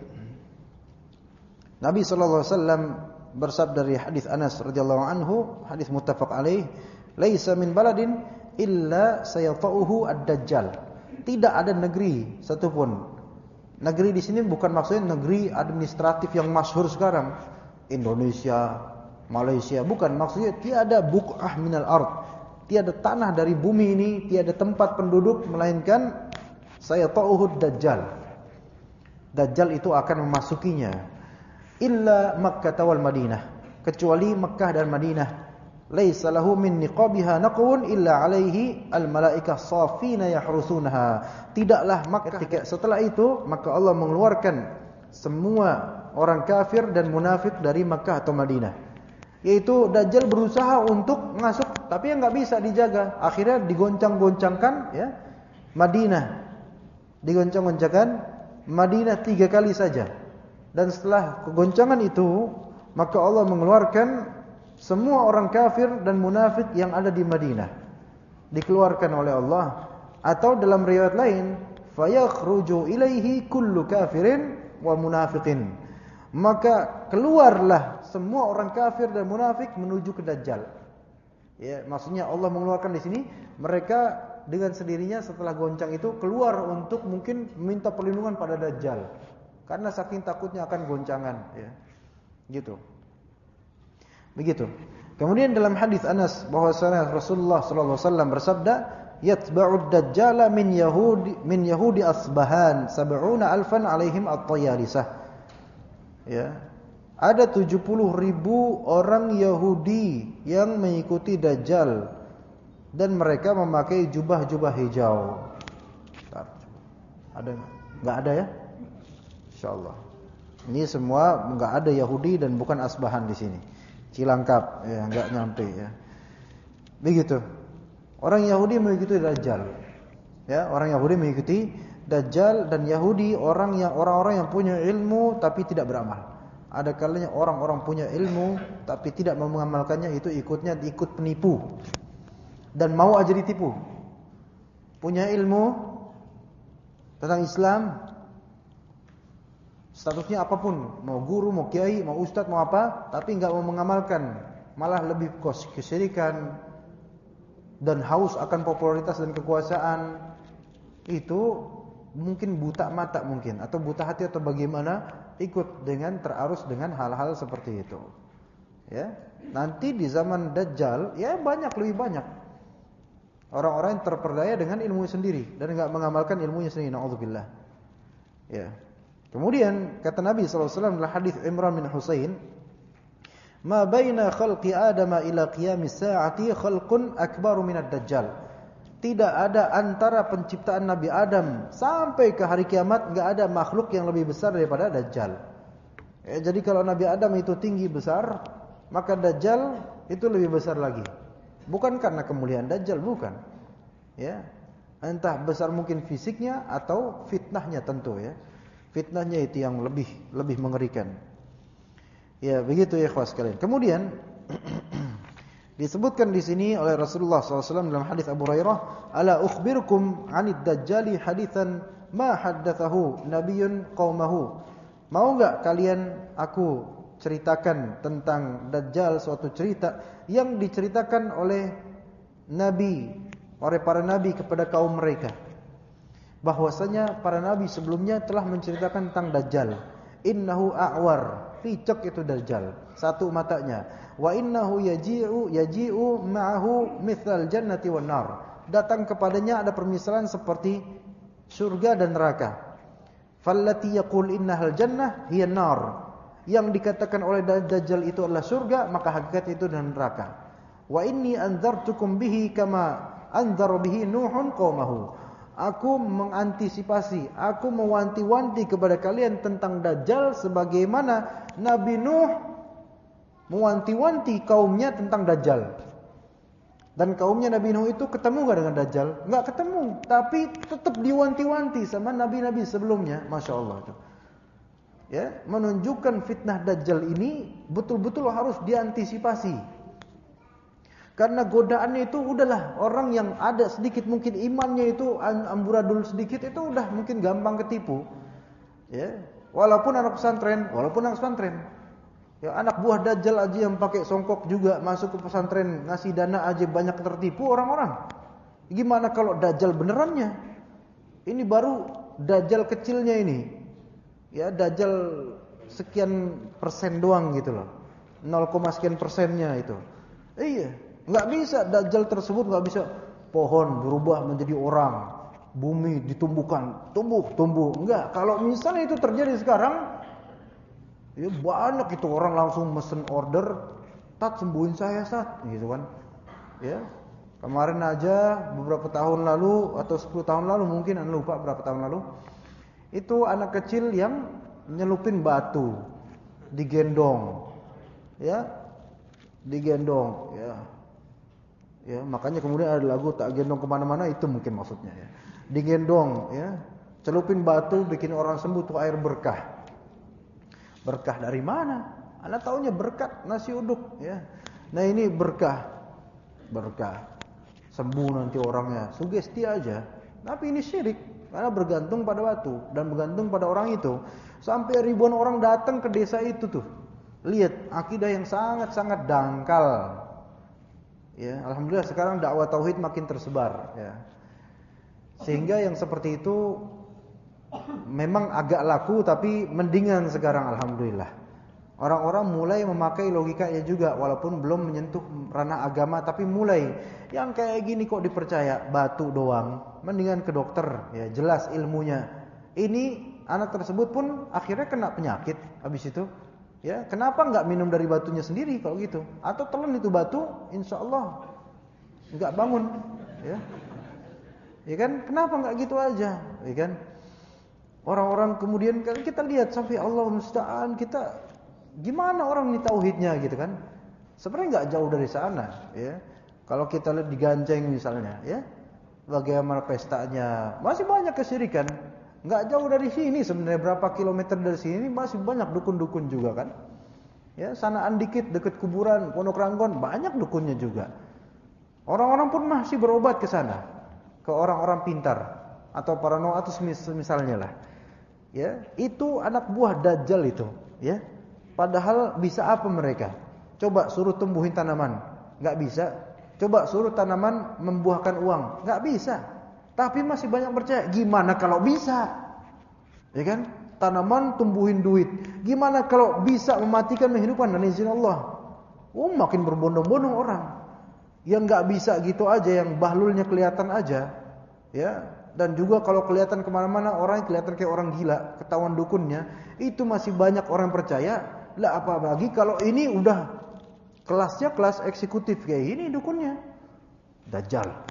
Nabi sallallahu alaihi wasallam bersabda dari hadis Anas radhiyallahu anhu, hadis muttafaq alaih, "Laisa min baladin illa sayata'uhu ad-dajjal." Tidak ada negeri satupun. Negeri di sini bukan maksudnya negeri administratif yang masyhur sekarang, Indonesia, Malaysia, bukan. Maksudnya tiada buq'ah minal ard. Tiada tanah dari bumi ini, tiada tempat penduduk melainkan sayata'uhu ad-dajjal. Dajjal itu akan memasukinya. Illa Makkah wal Madinah, kecuali Makkah dan Madinah. Laisa lahu min niqabiha naqwun illa alaihi al-malaikah safina yahrusunaha. Tidaklah Makkah setelah itu maka Allah mengeluarkan semua orang kafir dan munafik dari Makkah atau Madinah. Yaitu Dajjal berusaha untuk masuk tapi yang enggak bisa dijaga. Akhirnya digoncang-goncangkan ya Madinah. Digoncang-goncangkan Madinah 3 kali saja. Dan setelah kegoncangan itu maka Allah mengeluarkan semua orang kafir dan munafik yang ada di Madinah, dikeluarkan oleh Allah. Atau dalam riwayat lain, fayakhruju ilaihi kullu kafirin wa munafiqin. Maka keluarlah semua orang kafir dan munafik menuju ke Dajjal. Ya, maksudnya Allah mengeluarkan di sini mereka dengan sendirinya setelah goncang itu keluar untuk mungkin minta perlindungan pada Dajjal. Karena saking takutnya akan goncangan, ya. Gitu. Begitu. Kemudian dalam hadis Anas bahwasanya Rasulullah sallallahu alaihi wasallam bersabda, "Yatba'ud dajjala min yahudi Asbahan 70,000 alaihim at-tayalisah." Ya. Ada 70.000 orang Yahudi yang mengikuti Dajjal dan mereka memakai jubah-jubah hijau. Ada enggak ada ya? Insyaallah. Ini semua enggak ada Yahudi dan bukan Asbahan di sini. Cilangkap ya, enggak nyampe ya. Begitu. Orang Yahudi mengikuti Dajjal. Ya, orang Yahudi mengikuti Dajjal dan Yahudi orang-orang yang punya ilmu tapi tidak beramal. Ada kalanya orang-orang punya ilmu tapi tidak mau mengamalkannya, itu ikut penipu. Dan mau aja ditipu. Punya ilmu tentang Islam, statusnya apapun, mau guru, mau kiai, mau ustadz, mau apa, tapi enggak mau mengamalkan, malah lebih kesyirikan dan haus akan popularitas dan kekuasaan. Itu mungkin buta mata mungkin, atau buta hati atau bagaimana, ikut dengan terarus dengan hal-hal seperti itu. Ya, nanti di zaman Dajjal ya lebih banyak orang-orang yang terperdaya dengan ilmu sendiri dan enggak mengamalkan ilmunya sendiri. Nauzubillah. Ya. Kemudian kata Nabi sallallahu alaihi wasallam dalam hadis Imran bin Husain, "Ma baina khalqi Adam ila qiyamis sa'ati khalqun akbaru minad dajjal." Tidak ada antara penciptaan Nabi Adam sampai ke hari kiamat enggak ada makhluk yang lebih besar daripada Dajjal. Ya, jadi kalau Nabi Adam itu tinggi besar, maka Dajjal itu lebih besar lagi. Bukan karena kemuliaan Dajjal, bukan. Ya. Entah besar mungkin fisiknya atau fitnahnya tentu ya. Fitnahnya itu yang lebih mengerikan. Ya, begitu ya ikhwas sekalian. Kemudian disebutkan di sini oleh Rasulullah SAW dalam hadis Abu Hurairah, "Ala ukhbirukum 'anid dajjali haditsan ma haddatsahu nabiyyun qaumahu." Mau enggak kalian aku ceritakan tentang Dajjal suatu cerita yang diceritakan oleh para nabi kepada kaum mereka. Bahwasanya para nabi sebelumnya telah menceritakan tentang Dajjal. Innahu a'war, picek itu Dajjal, satu matanya. Wa innahu yaji'u ma'ahu mithal jannati wan nar. Datang kepadanya ada permisalan seperti surga dan neraka. Fallati yaqul innahal jannah hiya nar. Yang dikatakan oleh Dajjal itu adalah surga, maka hakikat itu dan neraka. Wa inni anzartukum bihi kama anzara bihi Nuhun qaumahu. Aku mengantisipasi, aku mewanti-wanti kepada kalian tentang Dajjal sebagaimana Nabi Nuh mewanti-wanti kaumnya tentang Dajjal. Dan kaumnya Nabi Nuh itu ketemu gak dengan Dajjal? Enggak ketemu, tapi tetap diwanti-wanti sama nabi-nabi sebelumnya. Masya Allah. Ya, menunjukkan fitnah Dajjal ini betul-betul harus diantisipasi. Karena godaannya itu udahlah, orang yang ada sedikit mungkin imannya itu amburadul sedikit itu udah mungkin gampang ketipu. Ya, walaupun anak pesantren. Ya, anak buah Dajjal aja yang pakai songkok juga masuk ke pesantren, ngasih dana aja banyak tertipu orang-orang. Gimana kalau Dajjal benerannya? Ini baru Dajjal kecilnya ini. Ya, Dajjal sekian persen doang gitu loh. 0, sekian persennya itu. Iya. Nggak bisa, Dajjal tersebut nggak bisa pohon berubah menjadi orang, bumi ditumbuhkan, tumbuh. Enggak, kalau misalnya itu terjadi sekarang, ya banyak itu orang langsung mesen order, tat sembuhin saya sat, gitu kan. Ya, kemarin aja beberapa tahun lalu atau 10 tahun lalu mungkin, anda lupa berapa tahun lalu, itu anak kecil yang nyelupin batu, digendong, ya, Ya, makanya kemudian ada lagu tak gendong kemana-mana, itu mungkin maksudnya ya. Digendong, ya, celupin batu, bikin orang sembuh tuh air berkah. Berkah dari mana? Anda taunya berkat nasi uduk, ya. Nah ini berkah, sembuh nanti orangnya, sugesti aja. Tapi ini syirik, karena bergantung pada batu dan bergantung pada orang itu. Sampai ribuan orang datang ke desa itu tuh. Lihat akidah yang sangat-sangat dangkal. Ya, alhamdulillah sekarang dakwah tauhid makin tersebar, ya. Sehingga yang seperti itu memang agak laku, tapi mendingan sekarang alhamdulillah. Orang-orang mulai memakai logikanya juga, walaupun belum menyentuh ranah agama, tapi mulai yang kayak gini kok dipercaya, batu doang, mendingan ke dokter, ya jelas ilmunya. Ini anak tersebut pun akhirnya kena penyakit habis itu. Ya, kenapa enggak minum dari batunya sendiri kalau gitu? Atau telan itu batu, insya Allah enggak bangun, ya. Ya kan? Kenapa enggak gitu aja? Ya kan? Orang-orang kemudian kan kita lihat sampai Allah musta'an, kita gimana orang ini tauhidnya gitu kan? Sebenarnya enggak jauh dari sana, ya. Kalau kita lihat di Ganjeng misalnya, ya. Bagaimana pestanya? Masih banyak kesyirikan. Enggak jauh dari sini sebenarnya, berapa kilometer dari sini masih banyak dukun-dukun juga kan. Ya, sanaan dikit dekat kuburan Pondok Ranggon banyak dukunnya juga. Orang-orang pun masih berobat ke sana, ke orang-orang pintar atau parano atau misalnya lah. Ya, itu anak buah Dajjal itu, ya. Padahal bisa apa mereka? Coba suruh tumbuhin tanaman, enggak bisa. Coba suruh tanaman membuahkan uang, enggak bisa. Tapi masih banyak percaya. Gimana kalau bisa? Ya kan? Tanaman tumbuhin duit. Gimana kalau bisa mematikan kehidupan dan izin Allah? Oh, makin berbondong-bondong orang. Yang enggak bisa gitu aja, yang bahlulnya kelihatan aja. Ya. Dan juga kalau kelihatan kemana-mana orang kelihatan kayak orang gila, ketahuan dukunnya, itu masih banyak orang percaya. Lah apa lagi kalau ini udah kelasnya kelas eksekutif kayak ini dukunnya. Dajjal.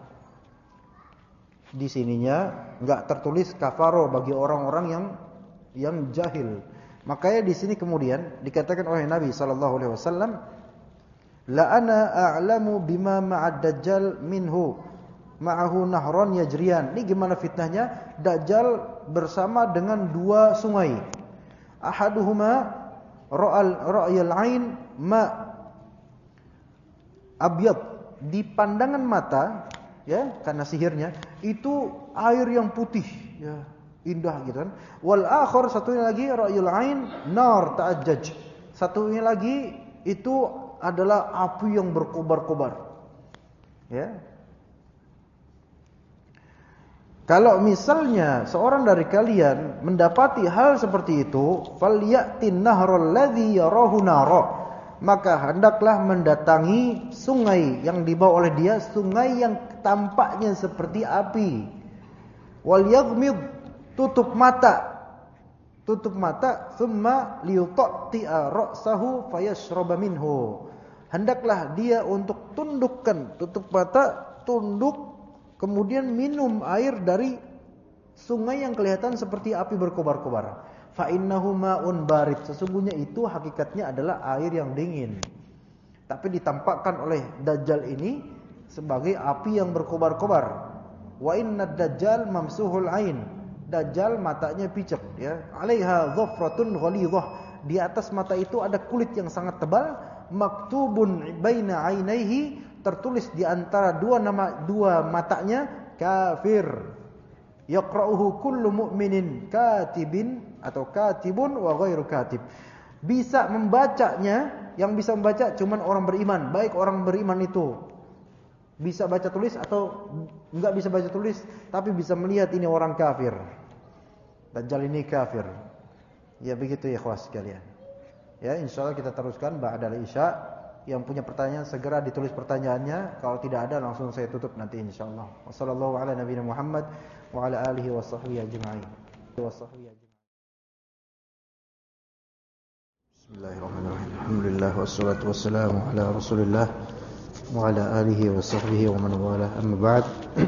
Di sininya enggak tertulis kafaro bagi orang-orang yang jahil. Makanya di sini kemudian dikatakan oleh Nabi sallallahu alaihi wasallam, la ana a'lamu bima ma'ad dajjal minhu ma'ahu nahron yajriyan. Ini gimana fitnahnya? Dajjal bersama dengan dua sungai. Ahaduhuma ra'yal ain ma abyad, di pandangan mata, ya, karena sihirnya itu air yang putih, ya, indah gitu kan. Wal akhar, satunya lagi ra'yul ain nar ta'ajjaj, satunya lagi itu adalah api yang berkobar-kobar, ya. Kalau misalnya seorang dari kalian mendapati hal seperti itu, falyatin nahral ladzi yarahu nara, maka hendaklah mendatangi sungai yang dibawa oleh dia, sungai yang tampaknya seperti api. Wal yaghmid, tutup mata, thumma liyutati'a ra'sahu fayashraba minhu, hendaklah dia untuk tundukkan, tutup mata, tunduk, kemudian minum air dari sungai yang kelihatan seperti api berkobar-kobar. Fa innahu ma'un barid, sesungguhnya itu hakikatnya adalah air yang dingin. Tapi ditampakkan oleh Dajjal ini sebagai api yang berkobar-kobar. Wa inna Dajjal mamsuhul ain, Dajjal matanya picek, ya. 'Alaiha dhafratun ghalidhah, di atas mata itu ada kulit yang sangat tebal. Maktubun baina ainaihi, tertulis di antara dua matanya, kafir. Yaqra'uhu kullu mu'minin katibin atau katibun wa ghairu katib. Bisa membacanya, yang bisa membaca cuman orang beriman, baik orang beriman itu bisa baca tulis atau enggak bisa baca tulis, tapi bisa melihat ini orang kafir. Dajjal ini kafir. Ya begitu ya ikhwas sekalian. Ya, insyaallah kita teruskan ba'da isya. Yang punya pertanyaan segera ditulis pertanyaannya. Kalau tidak ada langsung saya tutup nanti insyaallah. Wassallallahu ala nabiyina Muhammad wa ala alihi washabbihi ajma'in. Bismillahirrahmanirrahim. Alhamdulillah wassalatu wassalamu ala Rasulillah wa ala alihi washabbihi wa man wala. Amma ba'd.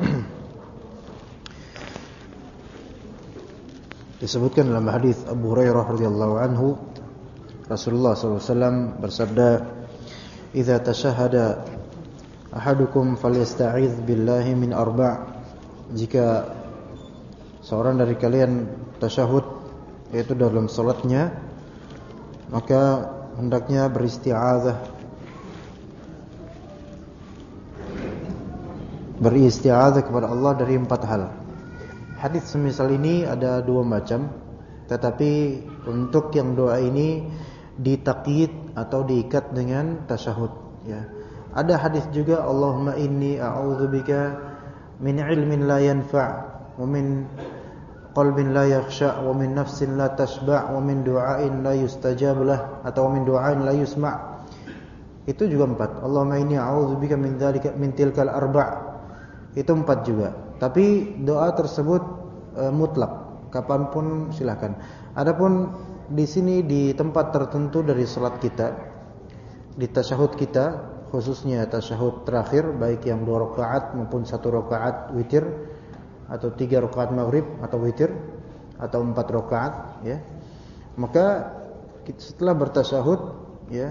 Disebutkan dalam hadis Abu Hurairah radhiyallahu anhu, Rasulullah SAW bersabda, "Idza tashahhada ahadukum falyasta'idz billahi min arba'." Jika seorang dari kalian tasyahud, yaitu dalam salatnya, maka hendaknya beristi'adzah kepada Allah dari 4 hal. Hadis semisal ini ada 2 macam, tetapi untuk yang doa ini ditakyid atau diikat dengan tasyahud, ya. Ada hadis juga, Allahumma inni a'udzubika min ilmin la yanfa' wa min qalbin la yakhsha' wa min nafsin la tashba' wa min du'ain la yustajab lah, atau min du'ain la yusma'. Itu juga 4. Allahumma inni a'udzubika min dzalika min tilkal arba'. Itu 4 juga. Tapi doa tersebut mutlak, kapanpun silakan. Adapun di sini di tempat tertentu dari salat kita, di tasyahud kita, khususnya tasyahud terakhir, baik yang 2 rakaat maupun 1 rakaat witir, atau 3 rakaat maghrib atau witir, atau 4 rakaat, ya. Maka setelah bertasyahud, ya,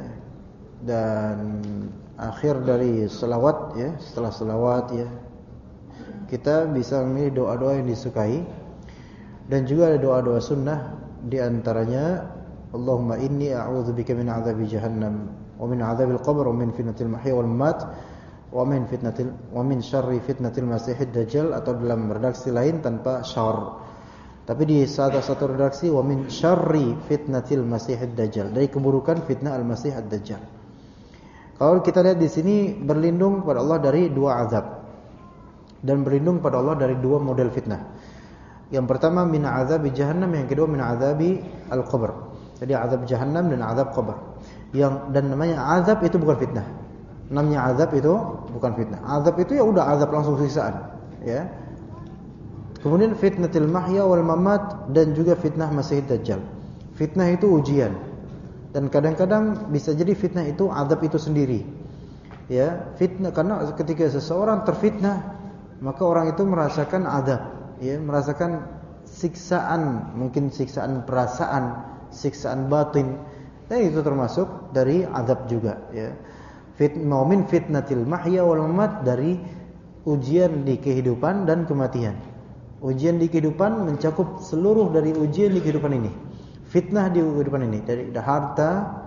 dan akhir dari selawat, ya, setelah selawat, ya, kita bisa memilih doa-doa yang disukai. Dan juga ada doa-doa sunnah, di antaranya Allahumma inni a'udzubika min 'adzabi jahannam wa min 'adzabil qabr wa min fitnatil mahya wal mamat wa min syarri fitnatil masiihid dajjal, atau dalam redaksi lain tanpa syarr. Tapi di satu redaksi wa min syarri fitnatil masiihid dajjal, dari keburukan fitnah al-masih ad-dajjal. Kalau kita lihat di sini, berlindung pada Allah dari 2 azab, dan berlindung pada Allah dari 2 model fitnah. Yang pertama min azabi jahannam, yang kedua min azabi al-qabr. Jadi azab jahannam dan azab qabr. Dan namanya azab itu bukan fitnah. Namanya azab itu bukan fitnah. Azab itu ya udah azab langsung siksaan, ya. Kemudian fitnatil mahya wal mamat, dan juga fitnah Masih Dajjal. Fitnah itu ujian. Dan kadang-kadang bisa jadi fitnah itu azab itu sendiri. Ya, fitnah karena ketika seseorang terfitnah, maka orang itu merasakan azab, ya, merasakan siksaan, mungkin siksaan perasaan, siksaan batin, dan itu termasuk dari azab juga, ya. Min fitnatil mahya wal mamat, dari ujian di kehidupan dan kematian. Ujian di kehidupan mencakup seluruh dari ujian di kehidupan ini. Fitnah di kehidupan ini, dari harta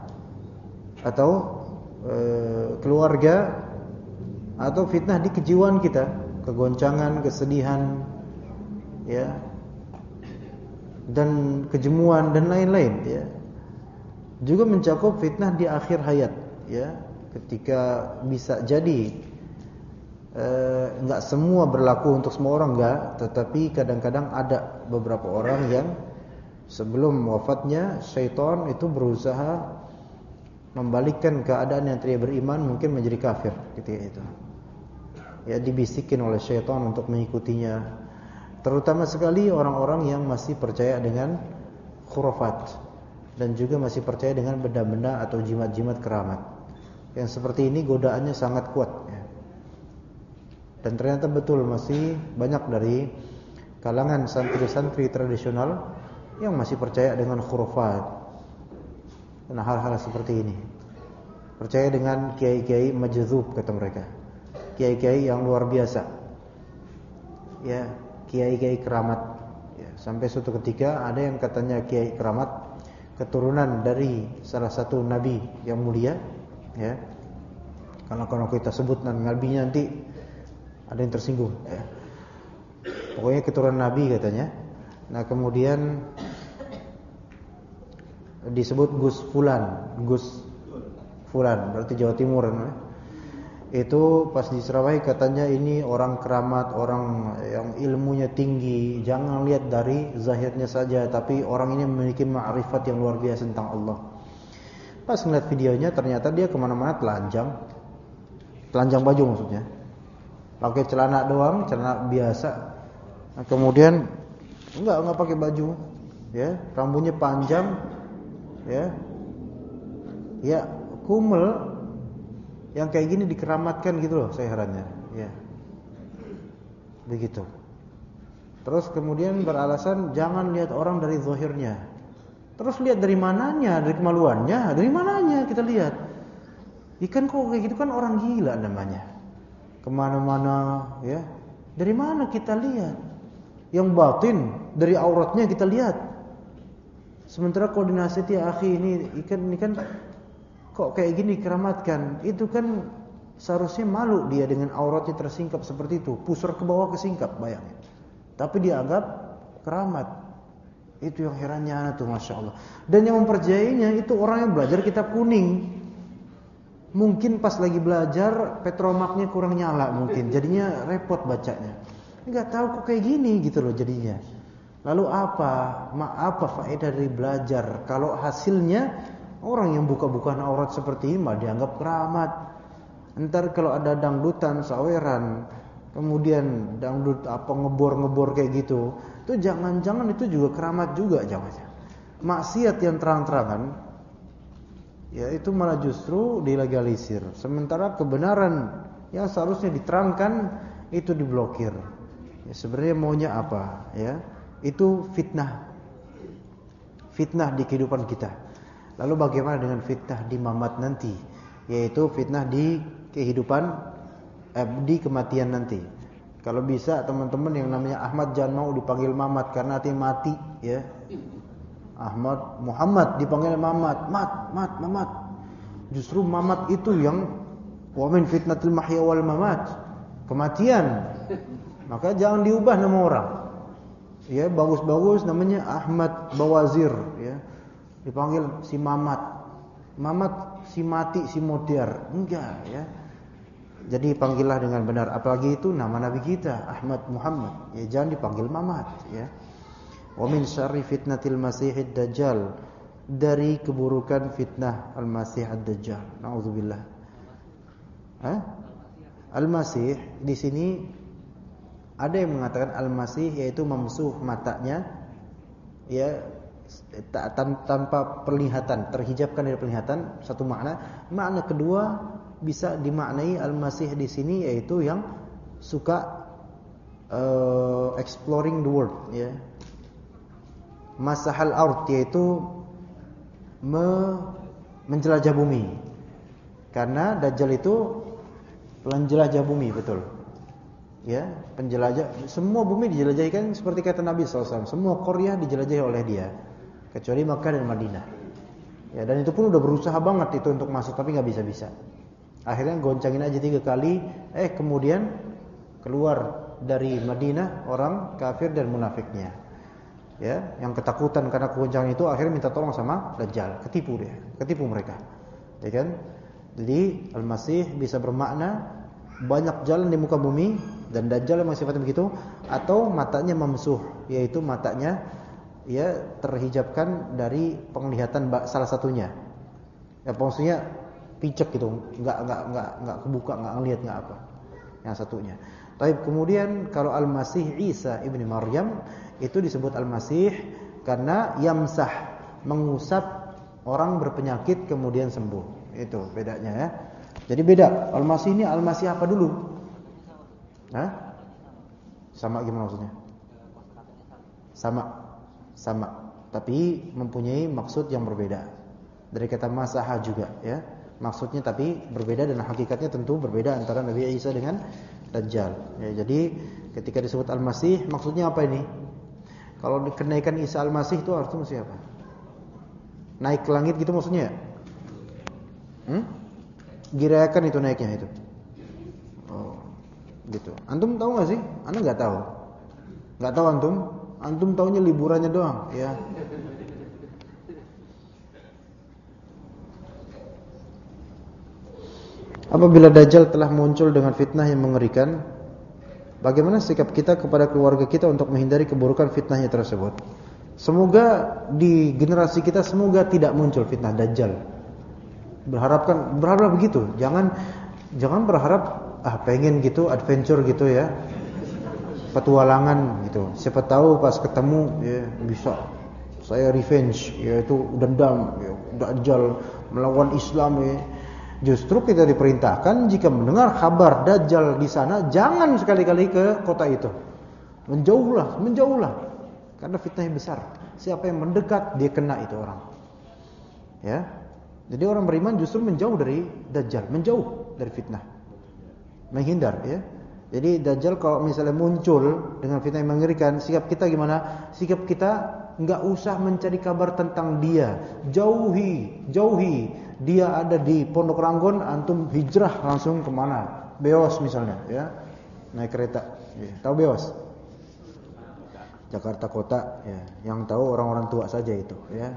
atau keluarga, atau fitnah di kejiwaan kita, kegoncangan, kesedihan, ya, dan kejemuan dan lain-lain, ya. Juga mencakup fitnah di akhir hayat, ya, ketika bisa jadi enggak semua berlaku untuk semua orang, enggak, tetapi kadang-kadang ada beberapa orang yang sebelum wafatnya syaitan itu berusaha membalikkan keadaan yang tadinya beriman mungkin menjadi kafir ketika itu. Ya, dibisikin oleh syaitan untuk mengikutinya. Terutama sekali orang-orang yang masih percaya dengan khurafat, dan juga masih percaya dengan benda-benda atau jimat-jimat keramat. Yang seperti ini godaannya sangat kuat ya. Dan ternyata betul masih banyak dari kalangan santri-santri tradisional yang masih percaya dengan khurafat dan hal-hal seperti ini. Percaya dengan kiai-kiai majdzub kata mereka. Kiai-kiai yang luar biasa. Ya, kiai-kiai keramat. Ya, sampai suatu ketika ada yang katanya kiai keramat keturunan dari salah satu nabi yang mulia, ya. Kalau kita sebut nabinya nanti ada yang tersinggung, ya. Pokoknya keturunan nabi katanya. Nah, kemudian disebut Gus Fulan, berarti Jawa Timur. Itu pas di Surabaya katanya ini orang keramat, orang yang ilmunya tinggi. Jangan lihat dari zahirnya saja, tapi orang ini memiliki ma'rifat yang luar biasa tentang Allah. Pas ngeliat videonya ternyata dia kemana-mana telanjang baju maksudnya. Pakai celana doang, celana biasa. Nah, kemudian enggak pakai baju, ya, rambutnya panjang, ya, kumel. Yang kayak gini dikeramatkan gitu loh, saya herannya, ya. Begitu. Terus kemudian beralasan jangan lihat orang dari zahirnya. Terus lihat dari mananya, dari kemaluannya, dari mananya kita lihat. Ikan kok kayak gitu kan orang gila namanya. Kemana-mana, ya. Dari mana kita lihat? Yang batin dari auratnya kita lihat. Sementara kalau dinasihati akhi ini kan kok kayak gini keramatkan, itu kan seharusnya malu dia dengan auratnya tersingkap seperti itu, pusar ke bawah kesingkap, bayangin. Tapi dia anggap keramat. Itu yang herannya tuh, masya Allah. Dan yang mempercayainya itu orang yang belajar kitab kuning. Mungkin pas lagi belajar petromaknya kurang nyala mungkin, jadinya repot bacanya. Enggak tahu kok kayak gini gitu loh jadinya. Lalu apa faedah dari belajar kalau hasilnya orang yang buka-bukaan aurat seperti ini mah dianggap keramat. Entar kalau ada dangdutan, saweran, kemudian dangdut ngebor-ngebor kayak gitu, itu jangan-jangan itu juga keramat juga, jangan. Maksiat yang terang-terangan, ya itu malah justru dilegalisir. Sementara kebenaran yang seharusnya diterangkan itu diblokir. Ya, sebenarnya maunya apa? Ya, itu fitnah di kehidupan kita. Lalu bagaimana dengan fitnah di mamat nanti? Yaitu fitnah di kehidupan, di kematian nanti. Kalau bisa teman-teman yang namanya Ahmad jangan mau dipanggil mamat karena nanti mati, ya. Muhammad dipanggil mamat, mamat. Justru mamat itu yang wa min fitnatil mahya wal mamat, kematian. Maka jangan diubah nama orang. Ya, bagus-bagus namanya Ahmad Bawazir, ya. Dipanggil si Mamat si mati, si modar. Enggak, ya. Jadi panggillah dengan benar. Apalagi itu nama Nabi kita Ahmad Muhammad, ya, jangan dipanggil Mamat, ya. Wa min syarri fitnatil masihid dajjal, dari keburukan fitnah al-masih ad-dajjal. Nauzubillah. Al-masih di sini ada yang mengatakan al-masih yaitu memsuh matanya, ya, tanpa penglihatan, terhijabkan dari penglihatan, satu makna. Makna kedua bisa dimaknai al-masih di sini yaitu yang suka exploring the world, ya. Masahal ard yaitu menjelajah bumi. Karena Dajjal itu penjelajah bumi, betul. Ya, penjelajah, semua bumi dijelajahi kan seperti kata Nabi SAW. Semua Korea dijelajahi oleh dia, kecuali Makkah dan Madinah. Ya, dan itu pun udah berusaha banget itu untuk masuk, tapi nggak bisa. Akhirnya goncangin aja 3 kali, kemudian keluar dari Madinah orang kafir dan munafiknya. Ya, yang ketakutan karena kegoncangan itu akhirnya minta tolong sama Dajjal, ketipu mereka. Ya kan? Jadi Al-Masih bisa bermakna banyak jalan di muka bumi, dan Dajjal memang sifatnya begitu, atau matanya memsuh, yaitu matanya ya terhijabkan dari penglihatan salah satunya. Ya maksudnya picek gitu, enggak kebuka, enggak ngelihat, enggak apa. Yang satunya. Tapi kemudian kalau Al-Masih Isa ibni Maryam itu disebut Al-Masih karena yamsah, mengusap orang berpenyakit kemudian sembuh. Itu bedanya, ya. Jadi beda. Al-Masih ini Al-Masih apa dulu? Hah? Sama gimana maksudnya? Sama. Tapi mempunyai maksud yang berbeda. Dari kata masaha juga, ya. Maksudnya tapi berbeda dan hakikatnya tentu berbeda antara Nabi Isa dengan Dajjal. Ya, jadi ketika disebut Al-Masih, maksudnya apa ini? Kalau kenaikan Isa Al-Masih itu artinya apa? Naik ke langit gitu maksudnya? Girayakan itu naiknya itu. Oh, gitu. Antum tahu nggak sih? Anda nggak tahu. Nggak tahu antum? Antum taunya liburannya doang, ya. Apabila Dajjal telah muncul dengan fitnah yang mengerikan, bagaimana sikap kita kepada keluarga kita untuk menghindari keburukan fitnahnya tersebut? Semoga di generasi kita semoga tidak muncul fitnah Dajjal. Berharap begitu. Jangan berharap pengen gitu adventure gitu ya. Petualangan gitu. Siapa tahu pas ketemu ya bisa saya revenge yaitu dendam ya, Dajjal melawan Islam ya. Justru kita diperintahkan jika mendengar kabar Dajjal di sana, jangan sekali-kali ke kota itu. Menjauhlah. Karena fitnahnya besar. Siapa yang mendekat dia kena itu orang. Ya. Jadi orang beriman justru menjauh dari Dajjal, menjauh dari fitnah. Menghindar ya. Jadi Dajjal kalau misalnya muncul dengan fitnah yang mengerikan, sikap kita gimana? Sikap kita enggak usah mencari kabar tentang dia. Jauhi. Dia ada di Pondok Ranggon, antum hijrah langsung kemana? Beos misalnya, ya, naik kereta. Ya. Tahu Beos? Jakarta Kota, ya. Yang tahu orang-orang tua saja itu, ya.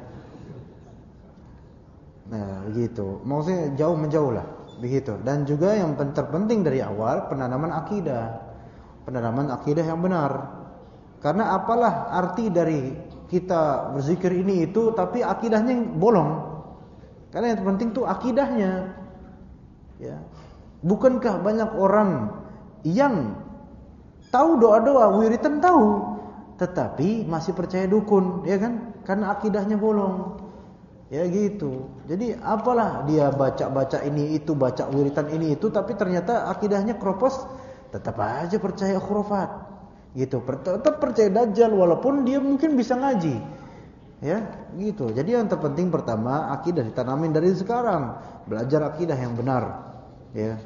Nah, begitu. Maksudnya menjauh lah, begitu. Dan juga yang terpenting dari awal penanaman akidah yang benar. Karena apalah arti dari kita berzikir ini itu, tapi akidahnya bolong. Karena yang terpenting itu akidahnya. Ya. Bukankah banyak orang yang tahu doa-doa, wiritan tahu, tetapi masih percaya dukun, ya kan? Karena akidahnya bolong. Ya gitu. Jadi apalah dia baca-baca ini itu, baca wiritan ini itu, tapi ternyata akidahnya kropos, tetap aja percaya khurafat. Gitu. Tetap percaya Dajjal walaupun dia mungkin bisa ngaji. Ya, gitu. Jadi yang terpenting pertama akidah ditanamin dari sekarang, belajar akidah yang benar, ya.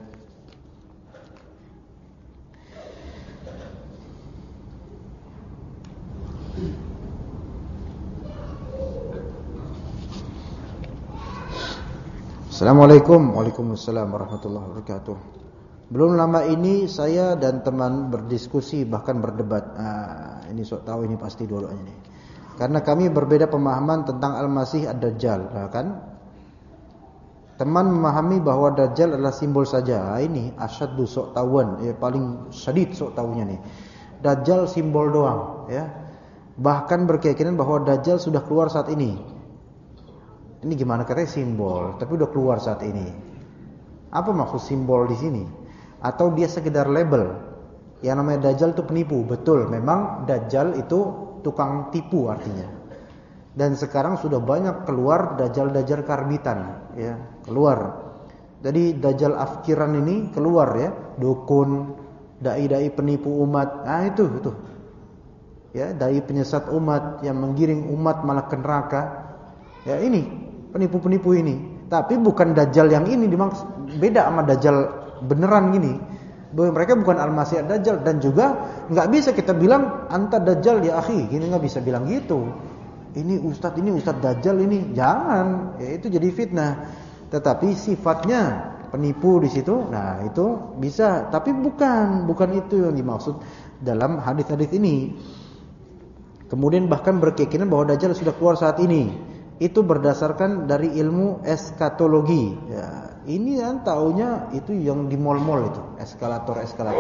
Assalamualaikum. Waalaikumsalam warahmatullahi wabarakatuh. Belum lama ini saya dan teman berdiskusi bahkan berdebat. Ini sok tahu ini pasti dua-duanya nih. Karena kami berbeda pemahaman tentang Al-Masih Ad-Dajjal, kan? Teman memahami bahwa Dajjal adalah simbol saja. Ini asyaddu sok tahuan, ya paling syadid sok tahunya nih. Dajjal simbol doang, ya. Bahkan berkeyakinan bahwa Dajjal sudah keluar saat ini. Ini gimana katanya simbol, tapi udah keluar saat ini. Apa maksud simbol di sini? Atau dia sekedar label? Yang namanya Dajjal itu penipu, betul. Memang Dajjal itu tukang tipu artinya. Dan sekarang sudah banyak keluar Dajjal karbitan, ya, keluar. Jadi Dajjal afkiran ini keluar ya, dukun, dai-dai penipu umat. Nah itu. Ya, dai penyesat umat yang menggiring umat malah ke neraka. Ya ini, penipu-penipu ini. Tapi bukan Dajjal yang ini dimaksud, beda sama Dajjal beneran gini. Mereka bukan Al-Masih Ad-Dajjal. Dan juga nggak bisa kita bilang anta Dajjal ya akhi, gini nggak bisa bilang gitu. Ini Ustadz Dajjal ini, jangan. Ya itu jadi fitnah. Tetapi sifatnya penipu di situ, nah itu bisa. Tapi bukan itu yang dimaksud dalam hadis-hadis ini. Kemudian bahkan berkeyakinan bahwa Dajjal sudah keluar saat ini. Itu berdasarkan dari ilmu eskatologi. Ya. Ini kan taunya itu yang di mall-mall itu, eskalator.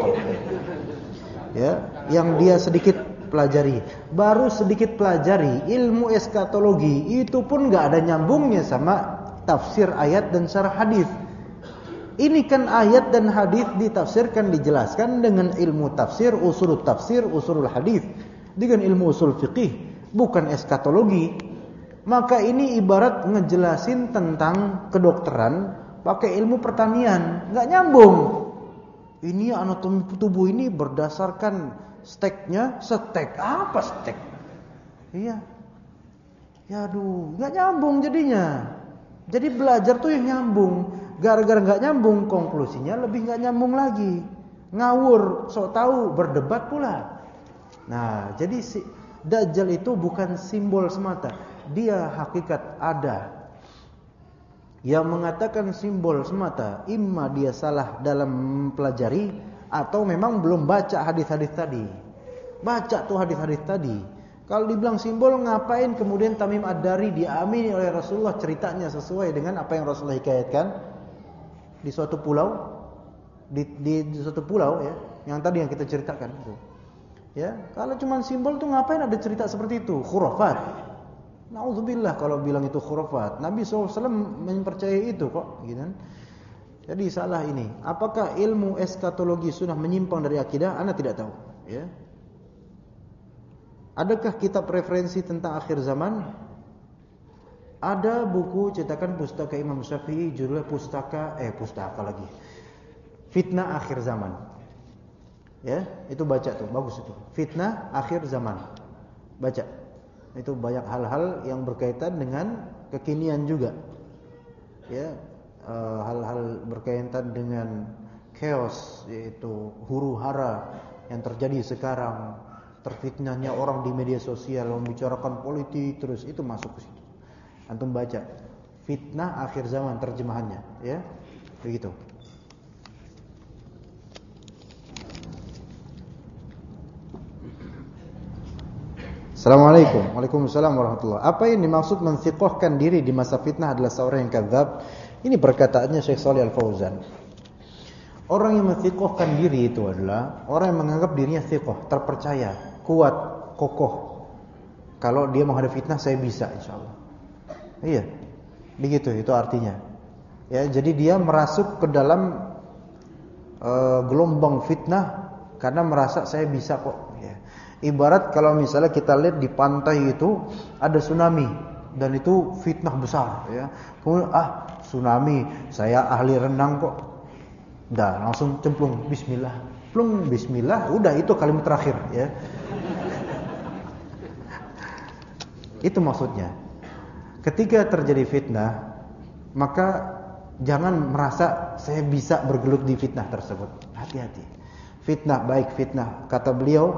Ya, yang dia sedikit pelajari. Baru sedikit pelajari ilmu eskatologi, itu pun enggak ada nyambungnya sama tafsir ayat dan syarah hadis. Ini kan ayat dan hadis ditafsirkan, dijelaskan dengan ilmu tafsir, usulul hadis, dengan ilmu usul fiqih, bukan eskatologi. Maka ini ibarat ngejelasin tentang kedokteran, pakai ilmu pertanian, nggak nyambung. Ini anatomi tubuh ini berdasarkan steknya, stek apa stek? Iya. Ya aduh, nggak nyambung jadinya. Jadi belajar tuh yang nyambung. Gara-gara nggak nyambung, konklusinya lebih nggak nyambung lagi. Ngawur, sok tahu, berdebat pula. Nah, jadi si Dajjal itu bukan simbol semata, dia hakikat ada. Yang mengatakan simbol semata, imma dia salah dalam mempelajari atau memang belum baca hadis-hadis tadi. Baca tuh hadis-hadis tadi. Kalau dibilang simbol, ngapain kemudian Tamim Ad-Dari diamini oleh Rasulullah ceritanya sesuai dengan apa yang Rasulullah hikayatkan di suatu pulau, di suatu pulau ya, yang tadi yang kita ceritakan itu. Ya, kalau cuma simbol tuh ngapain ada cerita seperti itu? Khurafat. Nauzubillah kalau bilang itu khurafat. Nabi SAW mempercayai itu kok, gitu kan? Jadi salah ini. Apakah ilmu eskatologi sudah menyimpang dari akidah? Anda tidak tahu. Ya. Adakah kitab referensi tentang akhir zaman? Ada buku cetakan pustaka Imam Syafi'i judulnya pustaka lagi. Fitnah akhir zaman. Ya, itu baca tuh, bagus itu. Fitnah akhir zaman. Baca. Itu banyak hal-hal yang berkaitan dengan kekinian juga. Ya, hal-hal berkaitan dengan chaos, yaitu huru-hara yang terjadi sekarang, terfitnahnya orang di media sosial membicarakan politik terus, itu masuk ke situ. Antum baca Fitnah Akhir Zaman terjemahannya, ya. Begitu. Assalamualaikum. Waalaikumsalam warahmatullahi. Apa yang dimaksud mensiqohkan diri di masa fitnah adalah seorang yang kadzab? Ini perkataannya Syekh Shalih Al-Fauzan. Orang yang mensiqohkan diri itu adalah orang yang menganggap dirinya siqoh, terpercaya, kuat, kokoh. Kalau dia menghadapi fitnah, saya bisa insyaallah. Iya. Begitu itu artinya. Ya, jadi dia merasuk ke dalam gelombang fitnah karena merasa saya bisa kok. Ya. Ibarat kalau misalnya kita lihat di pantai itu ada tsunami dan itu fitnah besar, ya. Kemudian tsunami, saya ahli renang kok. Dah langsung cemplung, bismillah. Plung, bismillah, udah itu kalimat terakhir, ya. Itu maksudnya. Ketika terjadi fitnah, maka jangan merasa saya bisa bergelut di fitnah tersebut. Hati-hati. Fitnah baik fitnah, kata beliau,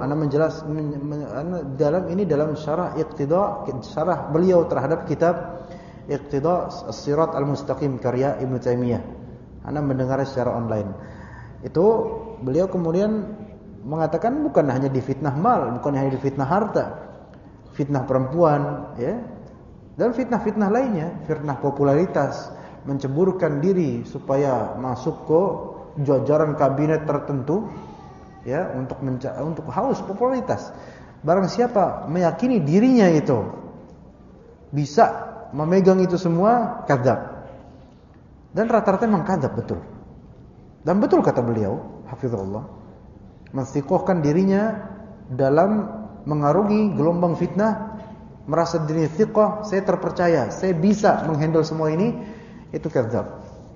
dalam syarah Iqtida, syarah beliau terhadap kitab Iqtida As-Sirat Al-Mustaqim karya Ibnu Taimiyah. Anda mendengar secara online. Itu beliau kemudian mengatakan bukan hanya di fitnah mal, bukan hanya di fitnah harta, fitnah perempuan, ya. Dan fitnah-fitnah lainnya, fitnah popularitas, menceburkan diri supaya masuk ke jajaran kabinet tertentu. Ya, untuk haus popularitas. Barang siapa meyakini dirinya itu bisa memegang itu semua, kadzab. Dan rata-rata memang kadzab, betul. Dan betul kata beliau, hafizahullah, mensiqohkan dirinya dalam mengarungi gelombang fitnah, merasa dirinya thiqah, saya terpercaya, saya bisa menghandle semua ini, itu kadzab.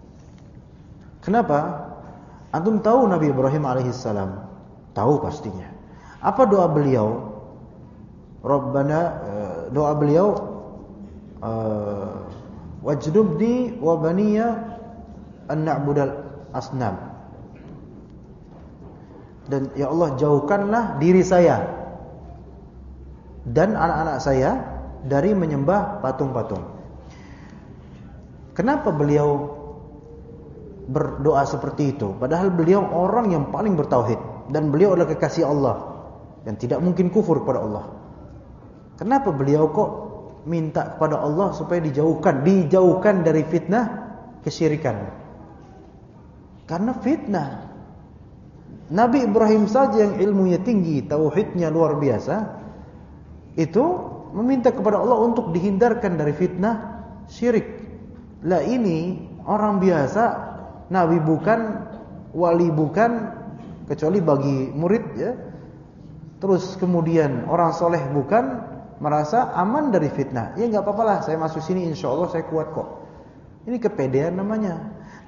Kenapa? Antum tahu Nabi Ibrahim alaihissalam? Tahu pastinya. Apa doa beliau? Doa beliau wajdubni wa baniya an na'budal asnam. Dan ya Allah, jauhkanlah diri saya dan anak-anak saya dari menyembah patung-patung. Kenapa beliau berdoa seperti itu? Padahal beliau orang yang paling bertauhid dan beliau adalah kekasih Allah dan tidak mungkin kufur kepada Allah. Kenapa beliau kok minta kepada Allah supaya dijauhkan dari fitnah kesyirikan? Karena fitnah. Nabi Ibrahim saja yang ilmunya tinggi, tauhidnya luar biasa, itu meminta kepada Allah untuk dihindarkan dari fitnah syirik. Lah ini orang biasa, nabi bukan, wali bukan, kecuali bagi murid, ya. Terus kemudian orang soleh bukan, merasa aman dari fitnah. Ya enggak apa-apalah, saya masuk sini insyaallah saya kuat kok. Ini kepedean namanya.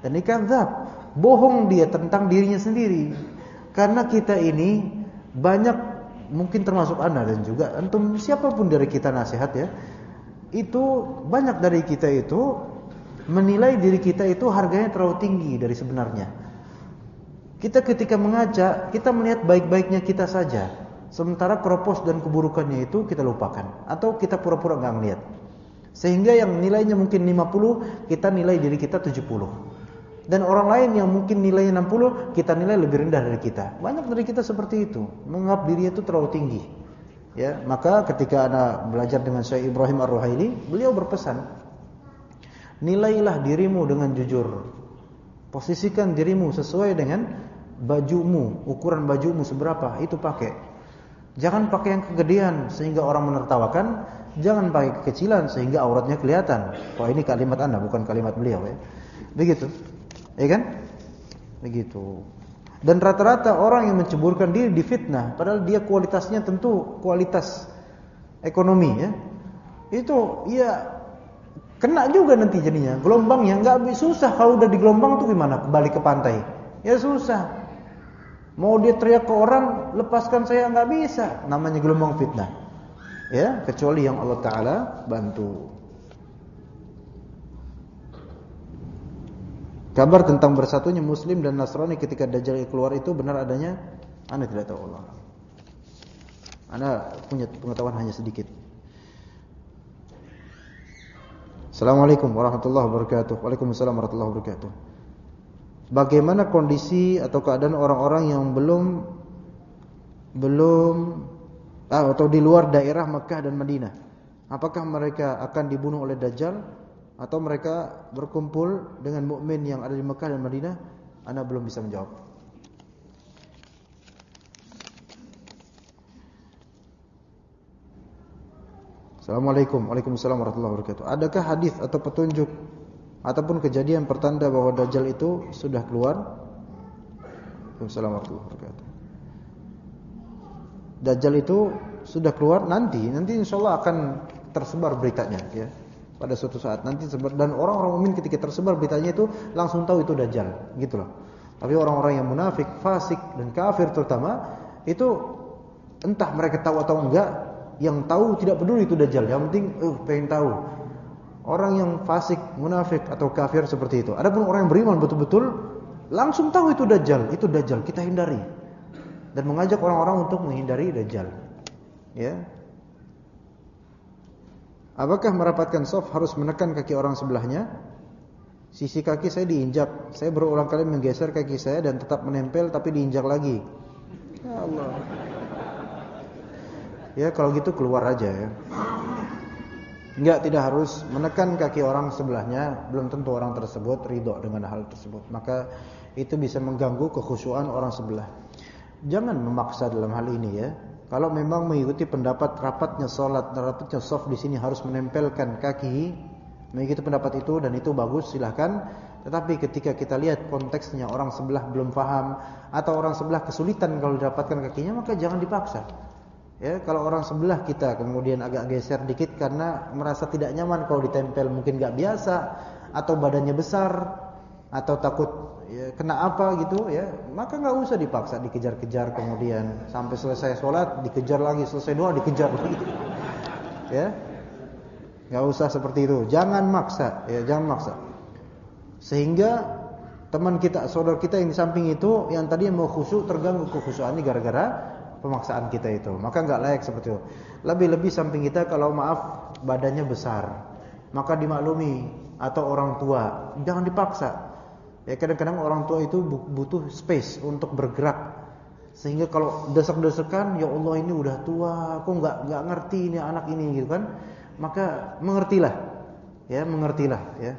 Dan ini kadzab, bohong dia tentang dirinya sendiri. Karena kita ini banyak, mungkin termasuk Anda dan juga antum, siapapun dari kita nasihat ya, itu banyak dari kita itu menilai diri kita itu harganya terlalu tinggi dari sebenarnya. Kita ketika mengajak, kita melihat baik-baiknya kita saja, sementara keropos dan keburukannya itu kita lupakan, atau kita pura-pura nggak ngelihat. Sehingga yang nilainya mungkin 50, kita nilai diri kita 70. Dan orang lain yang mungkin nilainya 60, kita nilai lebih rendah dari kita. Banyak dari kita seperti itu, menganggap dirinya itu terlalu tinggi. Ya, maka ketika Anda belajar dengan Syekh Ibrahim Ar-Ruhaili, beliau berpesan, nilailah dirimu dengan jujur. Posisikan dirimu sesuai dengan bajumu, ukuran bajumu seberapa, itu pakai. Jangan pakai yang kegedean sehingga orang menertawakan, jangan pakai kekecilan sehingga auratnya kelihatan. Wah, ini kalimat Anda, bukan kalimat beliau ya. Begitu. Ya kan? Begitu. Dan rata-rata orang yang menceburkan diri difitnah, padahal dia kualitasnya tentu kualitas ekonomi ya. Itu ya kena juga nanti jadinya. Gelombangnya enggak susah, kalau udah di gelombang tuh gimana? Balik ke pantai. Ya susah. Mau dia teriak ke orang, lepaskan saya, enggak bisa. Namanya gelombang fitnah. Ya, kecuali yang Allah Taala bantu. Kabar tentang bersatunya Muslim dan Nasrani ketika Dajjal keluar itu benar adanya? Anda tidak tahu Allah. Anda punya pengetahuan hanya sedikit. Assalamualaikum warahmatullahi wabarakatuh. Waalaikumsalam warahmatullahi wabarakatuh. Bagaimana kondisi atau keadaan orang-orang yang belum atau di luar daerah Mekah dan Madinah? Apakah mereka akan dibunuh oleh Dajjal? Atau mereka berkumpul dengan mukmin yang ada di Mekah dan Madinah? Anda belum bisa menjawab. Assalamualaikum. Waalaikumsalam warahmatullahi wabarakatuh. Adakah hadis atau petunjuk ataupun kejadian pertanda bahwa Dajjal itu sudah keluar? Waalaikumsalam warahmatullahi wabarakatuh. Dajjal itu sudah keluar nanti insyaallah akan tersebar beritanya ya. Pada suatu saat nanti dan orang-orang mukmin ketika tersebar beritanya itu langsung tahu itu Dajjal, gitu loh. Tapi orang-orang yang munafik, fasik dan kafir terutama itu entah mereka tahu atau enggak, yang tahu tidak peduli itu Dajjal, yang penting pengen tahu. Orang yang fasik, munafik atau kafir seperti itu. Adapun orang yang beriman betul-betul langsung tahu itu Dajjal, kita hindari. Dan mengajak orang-orang untuk menghindari Dajjal. Ya. Apakah merapatkan shaf harus menekan kaki orang sebelahnya? Sisi kaki saya diinjak. Saya berulang kali menggeser kaki saya dan tetap menempel tapi diinjak lagi. Ya Allah. Ya kalau gitu keluar aja ya. Tidak harus menekan kaki orang sebelahnya. Belum tentu orang tersebut ridho dengan hal tersebut. Maka itu bisa mengganggu kekhusyuan orang sebelah. Jangan memaksa dalam hal ini ya. Kalau memang mengikuti pendapat rapatnya salat, rapatnya shaf di sini harus menempelkan kaki, mengikuti pendapat itu dan itu bagus, silahkan. Tetapi ketika kita lihat konteksnya orang sebelah belum paham atau orang sebelah kesulitan kalau didapatkan kakinya, maka jangan dipaksa. Ya, kalau orang sebelah kita kemudian agak geser dikit karena merasa tidak nyaman kalau ditempel, mungkin enggak biasa atau badannya besar atau takut ya, kena apa gitu ya, maka enggak usah dipaksa, dikejar-kejar kemudian sampai selesai sholat dikejar lagi, selesai doa dikejar lagi. Ya. Enggak usah seperti itu. Jangan maksa, ya, jangan maksa. Sehingga teman kita, saudara kita yang di samping itu yang tadi mau khusyuk terganggu kekhusyuannya gara-gara pemaksaan kita itu. Maka enggak layak seperti itu. Lebih-lebih samping kita kalau maaf badannya besar, maka dimaklumi, atau orang tua, jangan dipaksa. Ya kadang-kadang orang tua itu butuh space untuk bergerak. Sehingga kalau desak-desakan, ya Allah ini udah tua, kok enggak ngerti ini anak ini gitu kan. Maka mengertilah. Ya, mengertilah ya.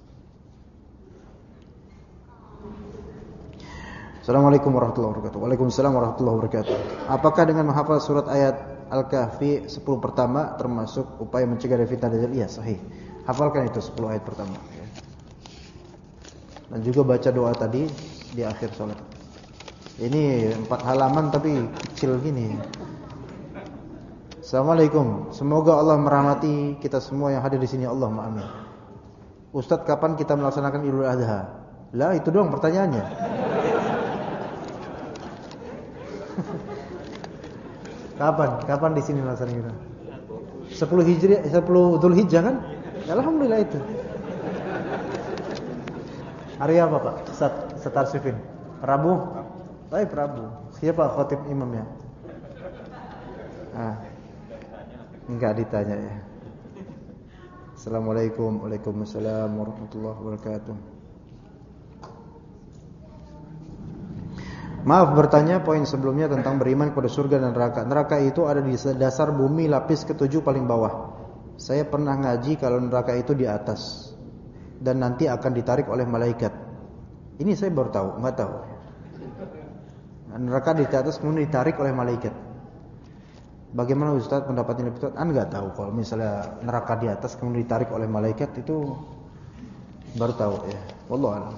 Assalamualaikum warahmatullahi wabarakatuh. Waalaikumsalam warahmatullahi wabarakatuh. Apakah dengan menghafal surat ayat Al-Kahfi 10 pertama termasuk upaya mencegah dari fitnah Dajjal? Iya, sahih. Hafalkan itu 10 ayat pertama ya. Dan juga baca doa tadi di akhir salat. Ini 4 halaman tapi kecil gini. Assalamualaikum. Semoga Allah merahmati kita semua yang hadir di sini. Allahumma amin. Ustaz, kapan kita melaksanakan Idul Adha? Lah itu doang pertanyaannya. Kapan di sini rasanya kita? 10 Hijriah, 10 Dzulhijjah kan? Alhamdulillah itu. Hari apa Pak? Ustaz Arsifin. Rabu? Baik, Rabu. Siapa khatib imamnya? Enggak ditanya ya. Assalamualaikum. Waalaikumsalam warahmatullahi wabarakatuh. Maaf bertanya poin sebelumnya tentang beriman kepada surga dan neraka. Neraka itu ada di dasar bumi lapis ke-7 paling bawah. Saya pernah ngaji kalau neraka itu di atas dan nanti akan ditarik oleh malaikat. Ini saya baru tahu, enggak tahu. Neraka di atas kemudian ditarik oleh malaikat. Bagaimana Ustaz pendapatnya lebih tepat? Enggak tahu kalau misalnya neraka di atas kemudian ditarik oleh malaikat, itu baru tahu ya. Wallahu a'lam.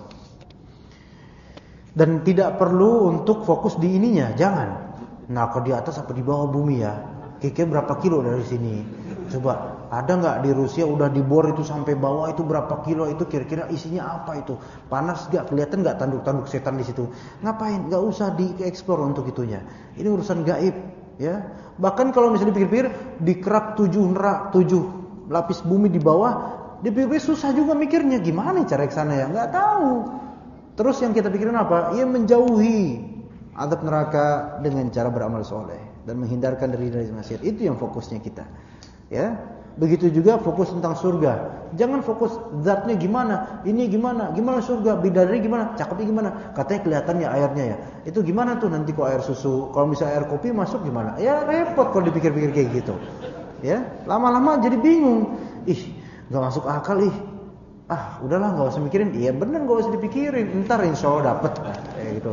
Dan tidak perlu untuk fokus di ininya, jangan. Neraka di atas apa di bawah bumi ya? Kira-kira berapa kilo dari sini? Coba, ada nggak di Rusia udah dibor itu sampai bawah itu berapa kilo, itu kira-kira isinya apa itu? Panas nggak? Kelihatan nggak tanduk-tanduk setan di situ? Ngapain? Nggak usah dieksplor untuk itunya. Ini urusan gaib, ya. Bahkan kalau misalnya dipikir-pikir, di kerak 7 lapis bumi di bawah, dipikir-pikir susah juga mikirnya. Gimana cara ke sana ya? Nggak tahu. Terus yang kita pikirin apa? Ya menjauhi azab neraka dengan cara beramal soleh dan menghindarkan diri dari maksiat. Itu yang fokusnya kita. Ya, begitu juga fokus tentang surga. Jangan fokus zatnya gimana, ini gimana surga, bidadari gimana, cakepnya gimana. Katanya kelihatannya airnya ya. Itu gimana tuh nanti kok air susu, kalau misalnya air kopi masuk gimana? Ya repot kalau dipikir-pikir kayak gitu. Ya, lama-lama jadi bingung. Nggak masuk akal udahlah nggak usah mikirin. Iya bener nggak usah dipikirin. Ntar insya Allah dapet. Kayak gitu.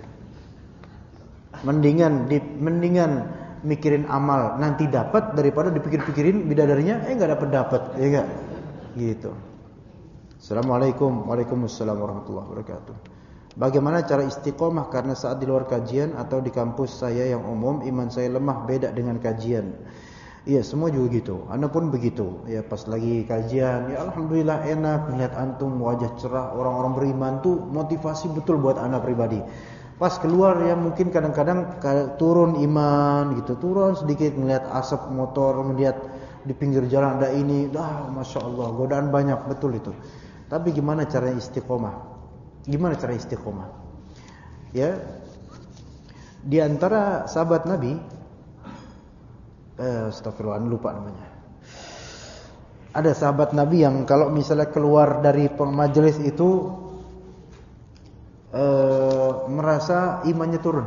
Mendingan mikirin amal nanti dapat daripada dipikir-pikirin bidadarinya nggak dapat ya enggak gitu. Assalamualaikum. Waalaikumsalam warahmatullahi wabarakatuh. Bagaimana cara istiqomah karena saat di luar kajian atau di kampus saya yang umum iman saya lemah beda dengan kajian. Iya semua juga gitu. Anda pun begitu. Ya pas lagi kajian ya alhamdulillah enak melihat antum wajah cerah orang-orang beriman tuh motivasi betul buat Anda pribadi. Pas keluar ya mungkin kadang-kadang turun iman gitu, turun sedikit melihat asap motor, melihat di pinggir jalan ada ini, masya Allah godaan banyak betul itu. Tapi gimana caranya istiqomah? Gimana cara istiqomah? Ya, di antara sahabat Nabi, astagfirullah lupa namanya. Ada sahabat Nabi yang kalau misalnya keluar dari majelis itu merasa imannya turun.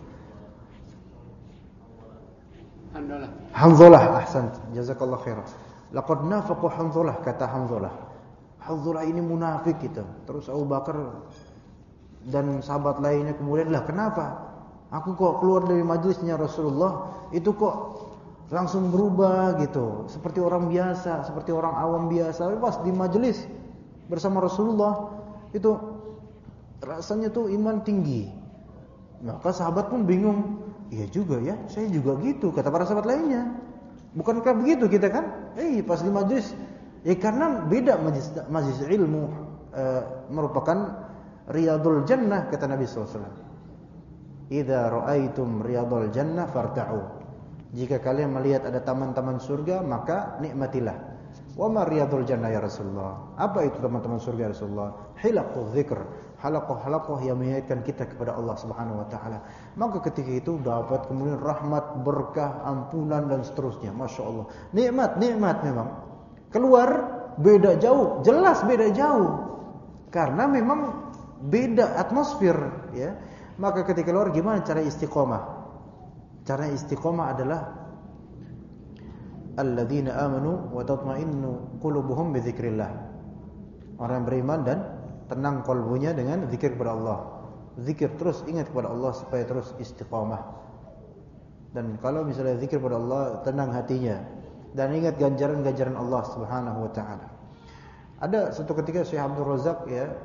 Hanzalah, ahsan, jazakallah khairan. Laqad nafaqu Hanzalah, kata Hanzalah. Hanzalah ini munafik gitu. Terus Abu Bakar dan sahabat lainnya kemudian, kenapa? Aku kok keluar dari majelisnya Rasulullah itu kok langsung berubah gitu, seperti orang biasa, seperti orang awam biasa. Tapi pas di majelis bersama Rasulullah itu rasanya tuh iman tinggi. Maka sahabat pun bingung. Iya juga ya, saya juga gitu, kata para sahabat lainnya. Bukankah begitu kita kan? Pas di majlis. Ya karena beda majlis ilmu merupakan riyadul jannah, kata Nabi SAW. Idza ra'aitum riyadul jannah farta'u. Jika kalian melihat ada taman-taman surga, maka nikmatilah. Wa ma riyadul jannah ya Rasulullah? Apa itu taman-taman surga ya Rasulullah? Hilaqul dzikr, halaqah-halaqah yang mengingatkan kita kepada Allah Subhanahu wa taala. Maka ketika itu dapat kemudian rahmat, berkah, ampunan dan seterusnya. Masya Allah. Nikmat memang. Keluar beda jauh, jelas beda jauh. Karena memang beda atmosfer, ya. Maka ketika keluar gimana cara istiqomah? Cara istiqomah adalah alladzina amanu wa tatma'innu qulubuhum bi dzikrillah. Orang yang beriman dan tenang kalbunya dengan zikir kepada Allah. Zikir terus, ingat kepada Allah supaya terus istiqamah. Dan kalau misalnya zikir kepada Allah, tenang hatinya dan ingat ganjaran-ganjaran Allah Subhanahu wa taala. Ada suatu ketika Syekh Abdul Razak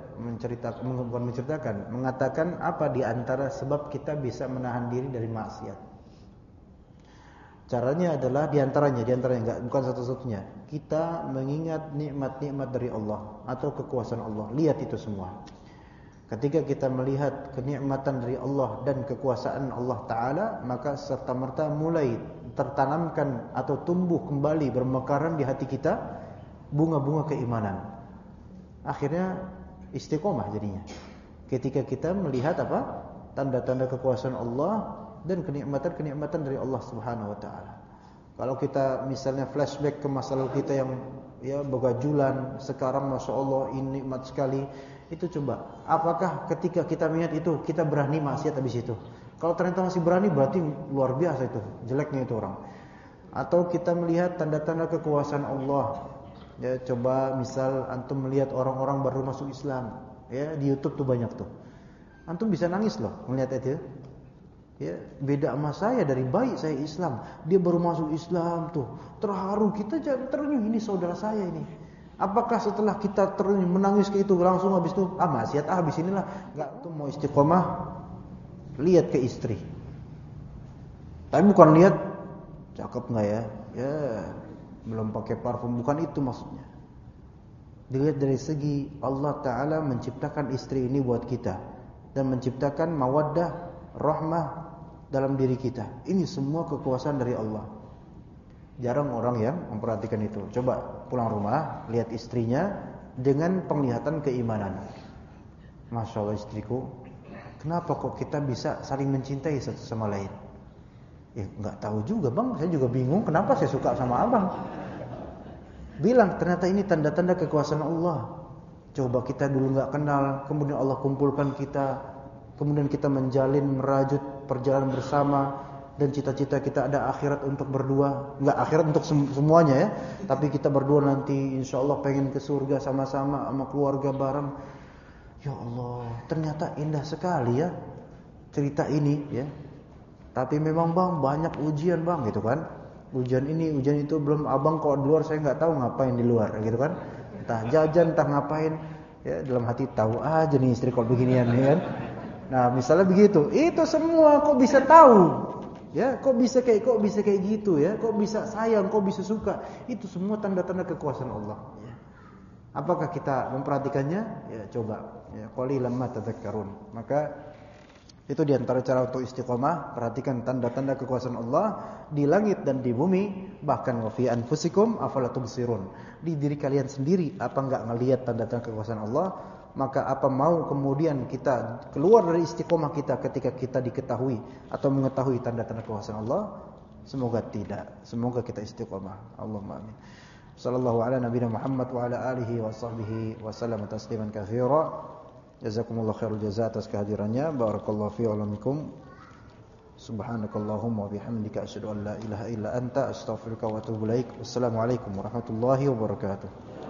mengatakan apa di antara sebab kita bisa menahan diri dari maksiat. Caranya adalah diantaranya enggak, bukan satu-satunya. Kita mengingat nikmat-nikmat dari Allah atau kekuasaan Allah. Lihat itu semua. Ketika kita melihat kenikmatan dari Allah dan kekuasaan Allah Ta'ala, maka serta-merta mulai tertanamkan atau tumbuh kembali bermekaran di hati kita bunga-bunga keimanan. Akhirnya istiqomah jadinya. Ketika kita melihat apa? Tanda-tanda kekuasaan Allah dan kenikmatan-kenikmatan dari Allah Subhanahu wa taala. Kalau kita misalnya flashback ke masa lalu kita yang ya begajulan, sekarang Masya Allah ini nikmat sekali. Itu coba, apakah ketika kita melihat itu kita berani maksiat habis itu? Kalau ternyata masih berani berarti luar biasa itu, jeleknya itu orang. Atau kita melihat tanda-tanda kekuasaan Allah. Ya, coba misal antum melihat orang-orang baru masuk Islam, ya di YouTube tuh banyak tuh. Antum bisa nangis loh melihat itu. Ya, beda sama saya, dari bayi saya Islam, dia baru masuk Islam tuh. Terharu, kita terenyuh, ini saudara saya ini. Apakah setelah kita menangis ke itu langsung habis itu maksiat habis inilah? Enggak, tuh mau istiqomah lihat ke istri. Tapi bukan lihat cakep enggak ya? Ya, belum pakai parfum, bukan itu maksudnya. Dilihat dari segi Allah Ta'ala menciptakan istri ini buat kita dan menciptakan mawaddah, rahmah dalam diri kita. Ini semua kekuasaan dari Allah. Jarang orang yang memperhatikan itu. Coba pulang rumah, lihat istrinya dengan penglihatan keimanan. Masya Allah istriku, kenapa kok kita bisa saling mencintai satu sama lain? Ya nggak tahu juga bang, saya juga bingung kenapa saya suka sama abang. Bilang ternyata ini tanda-tanda kekuasaan Allah. Coba kita dulu nggak kenal, kemudian Allah kumpulkan kita, kemudian kita menjalin merajut perjalanan bersama. Dan cita-cita kita ada akhirat untuk berdua. Enggak akhirat untuk semuanya ya, tapi kita berdua nanti insya Allah pengen ke surga sama-sama sama keluarga bareng. Ya Allah, ternyata indah sekali ya cerita ini ya. Tapi memang bang banyak ujian bang gitu kan. Ujian ini, ujian itu, belum abang kalau di luar saya nggak tahu ngapain di luar gitu kan. Entah jajan, entah ngapain. Ya dalam hati tahu aja nih istri kalau beginian ya kan. Nah misalnya begitu, itu semua kok bisa tahu? Ya, kok bisa kayak gitu ya? Kok bisa sayang, kok bisa suka? Itu semua tanda-tanda kekuasaan Allah. Ya. Apakah kita memperhatikannya? Ya, coba. Ya, qalilan ma tadzakkarun. Maka itu di antara cara untuk istiqomah, perhatikan tanda-tanda kekuasaan Allah di langit dan di bumi, bahkan wa fi anfusikum afala tubsirun. Di diri kalian sendiri apa enggak ngelihat tanda-tanda kekuasaan Allah? Maka apa mau kemudian kita keluar dari istiqomah kita ketika kita diketahui atau mengetahui tanda-tanda kekuasaan Allah? Semoga tidak. Semoga kita istiqomah. Allahumma amin. Sallallahu ala nabiyina Muhammad wa ala alihi wa sahbihi wa sallam tasliman katsira. Jazakumullahu khairul jazaa atas kehadirannya. Barakallahu fi ulamikum. Subhanakallahumma wa bihamdika asyhadu an la ilaha illa anta astaghfiruka wa atubu ilaik. Wassalamualaikum warahmatullahi wabarakatuh.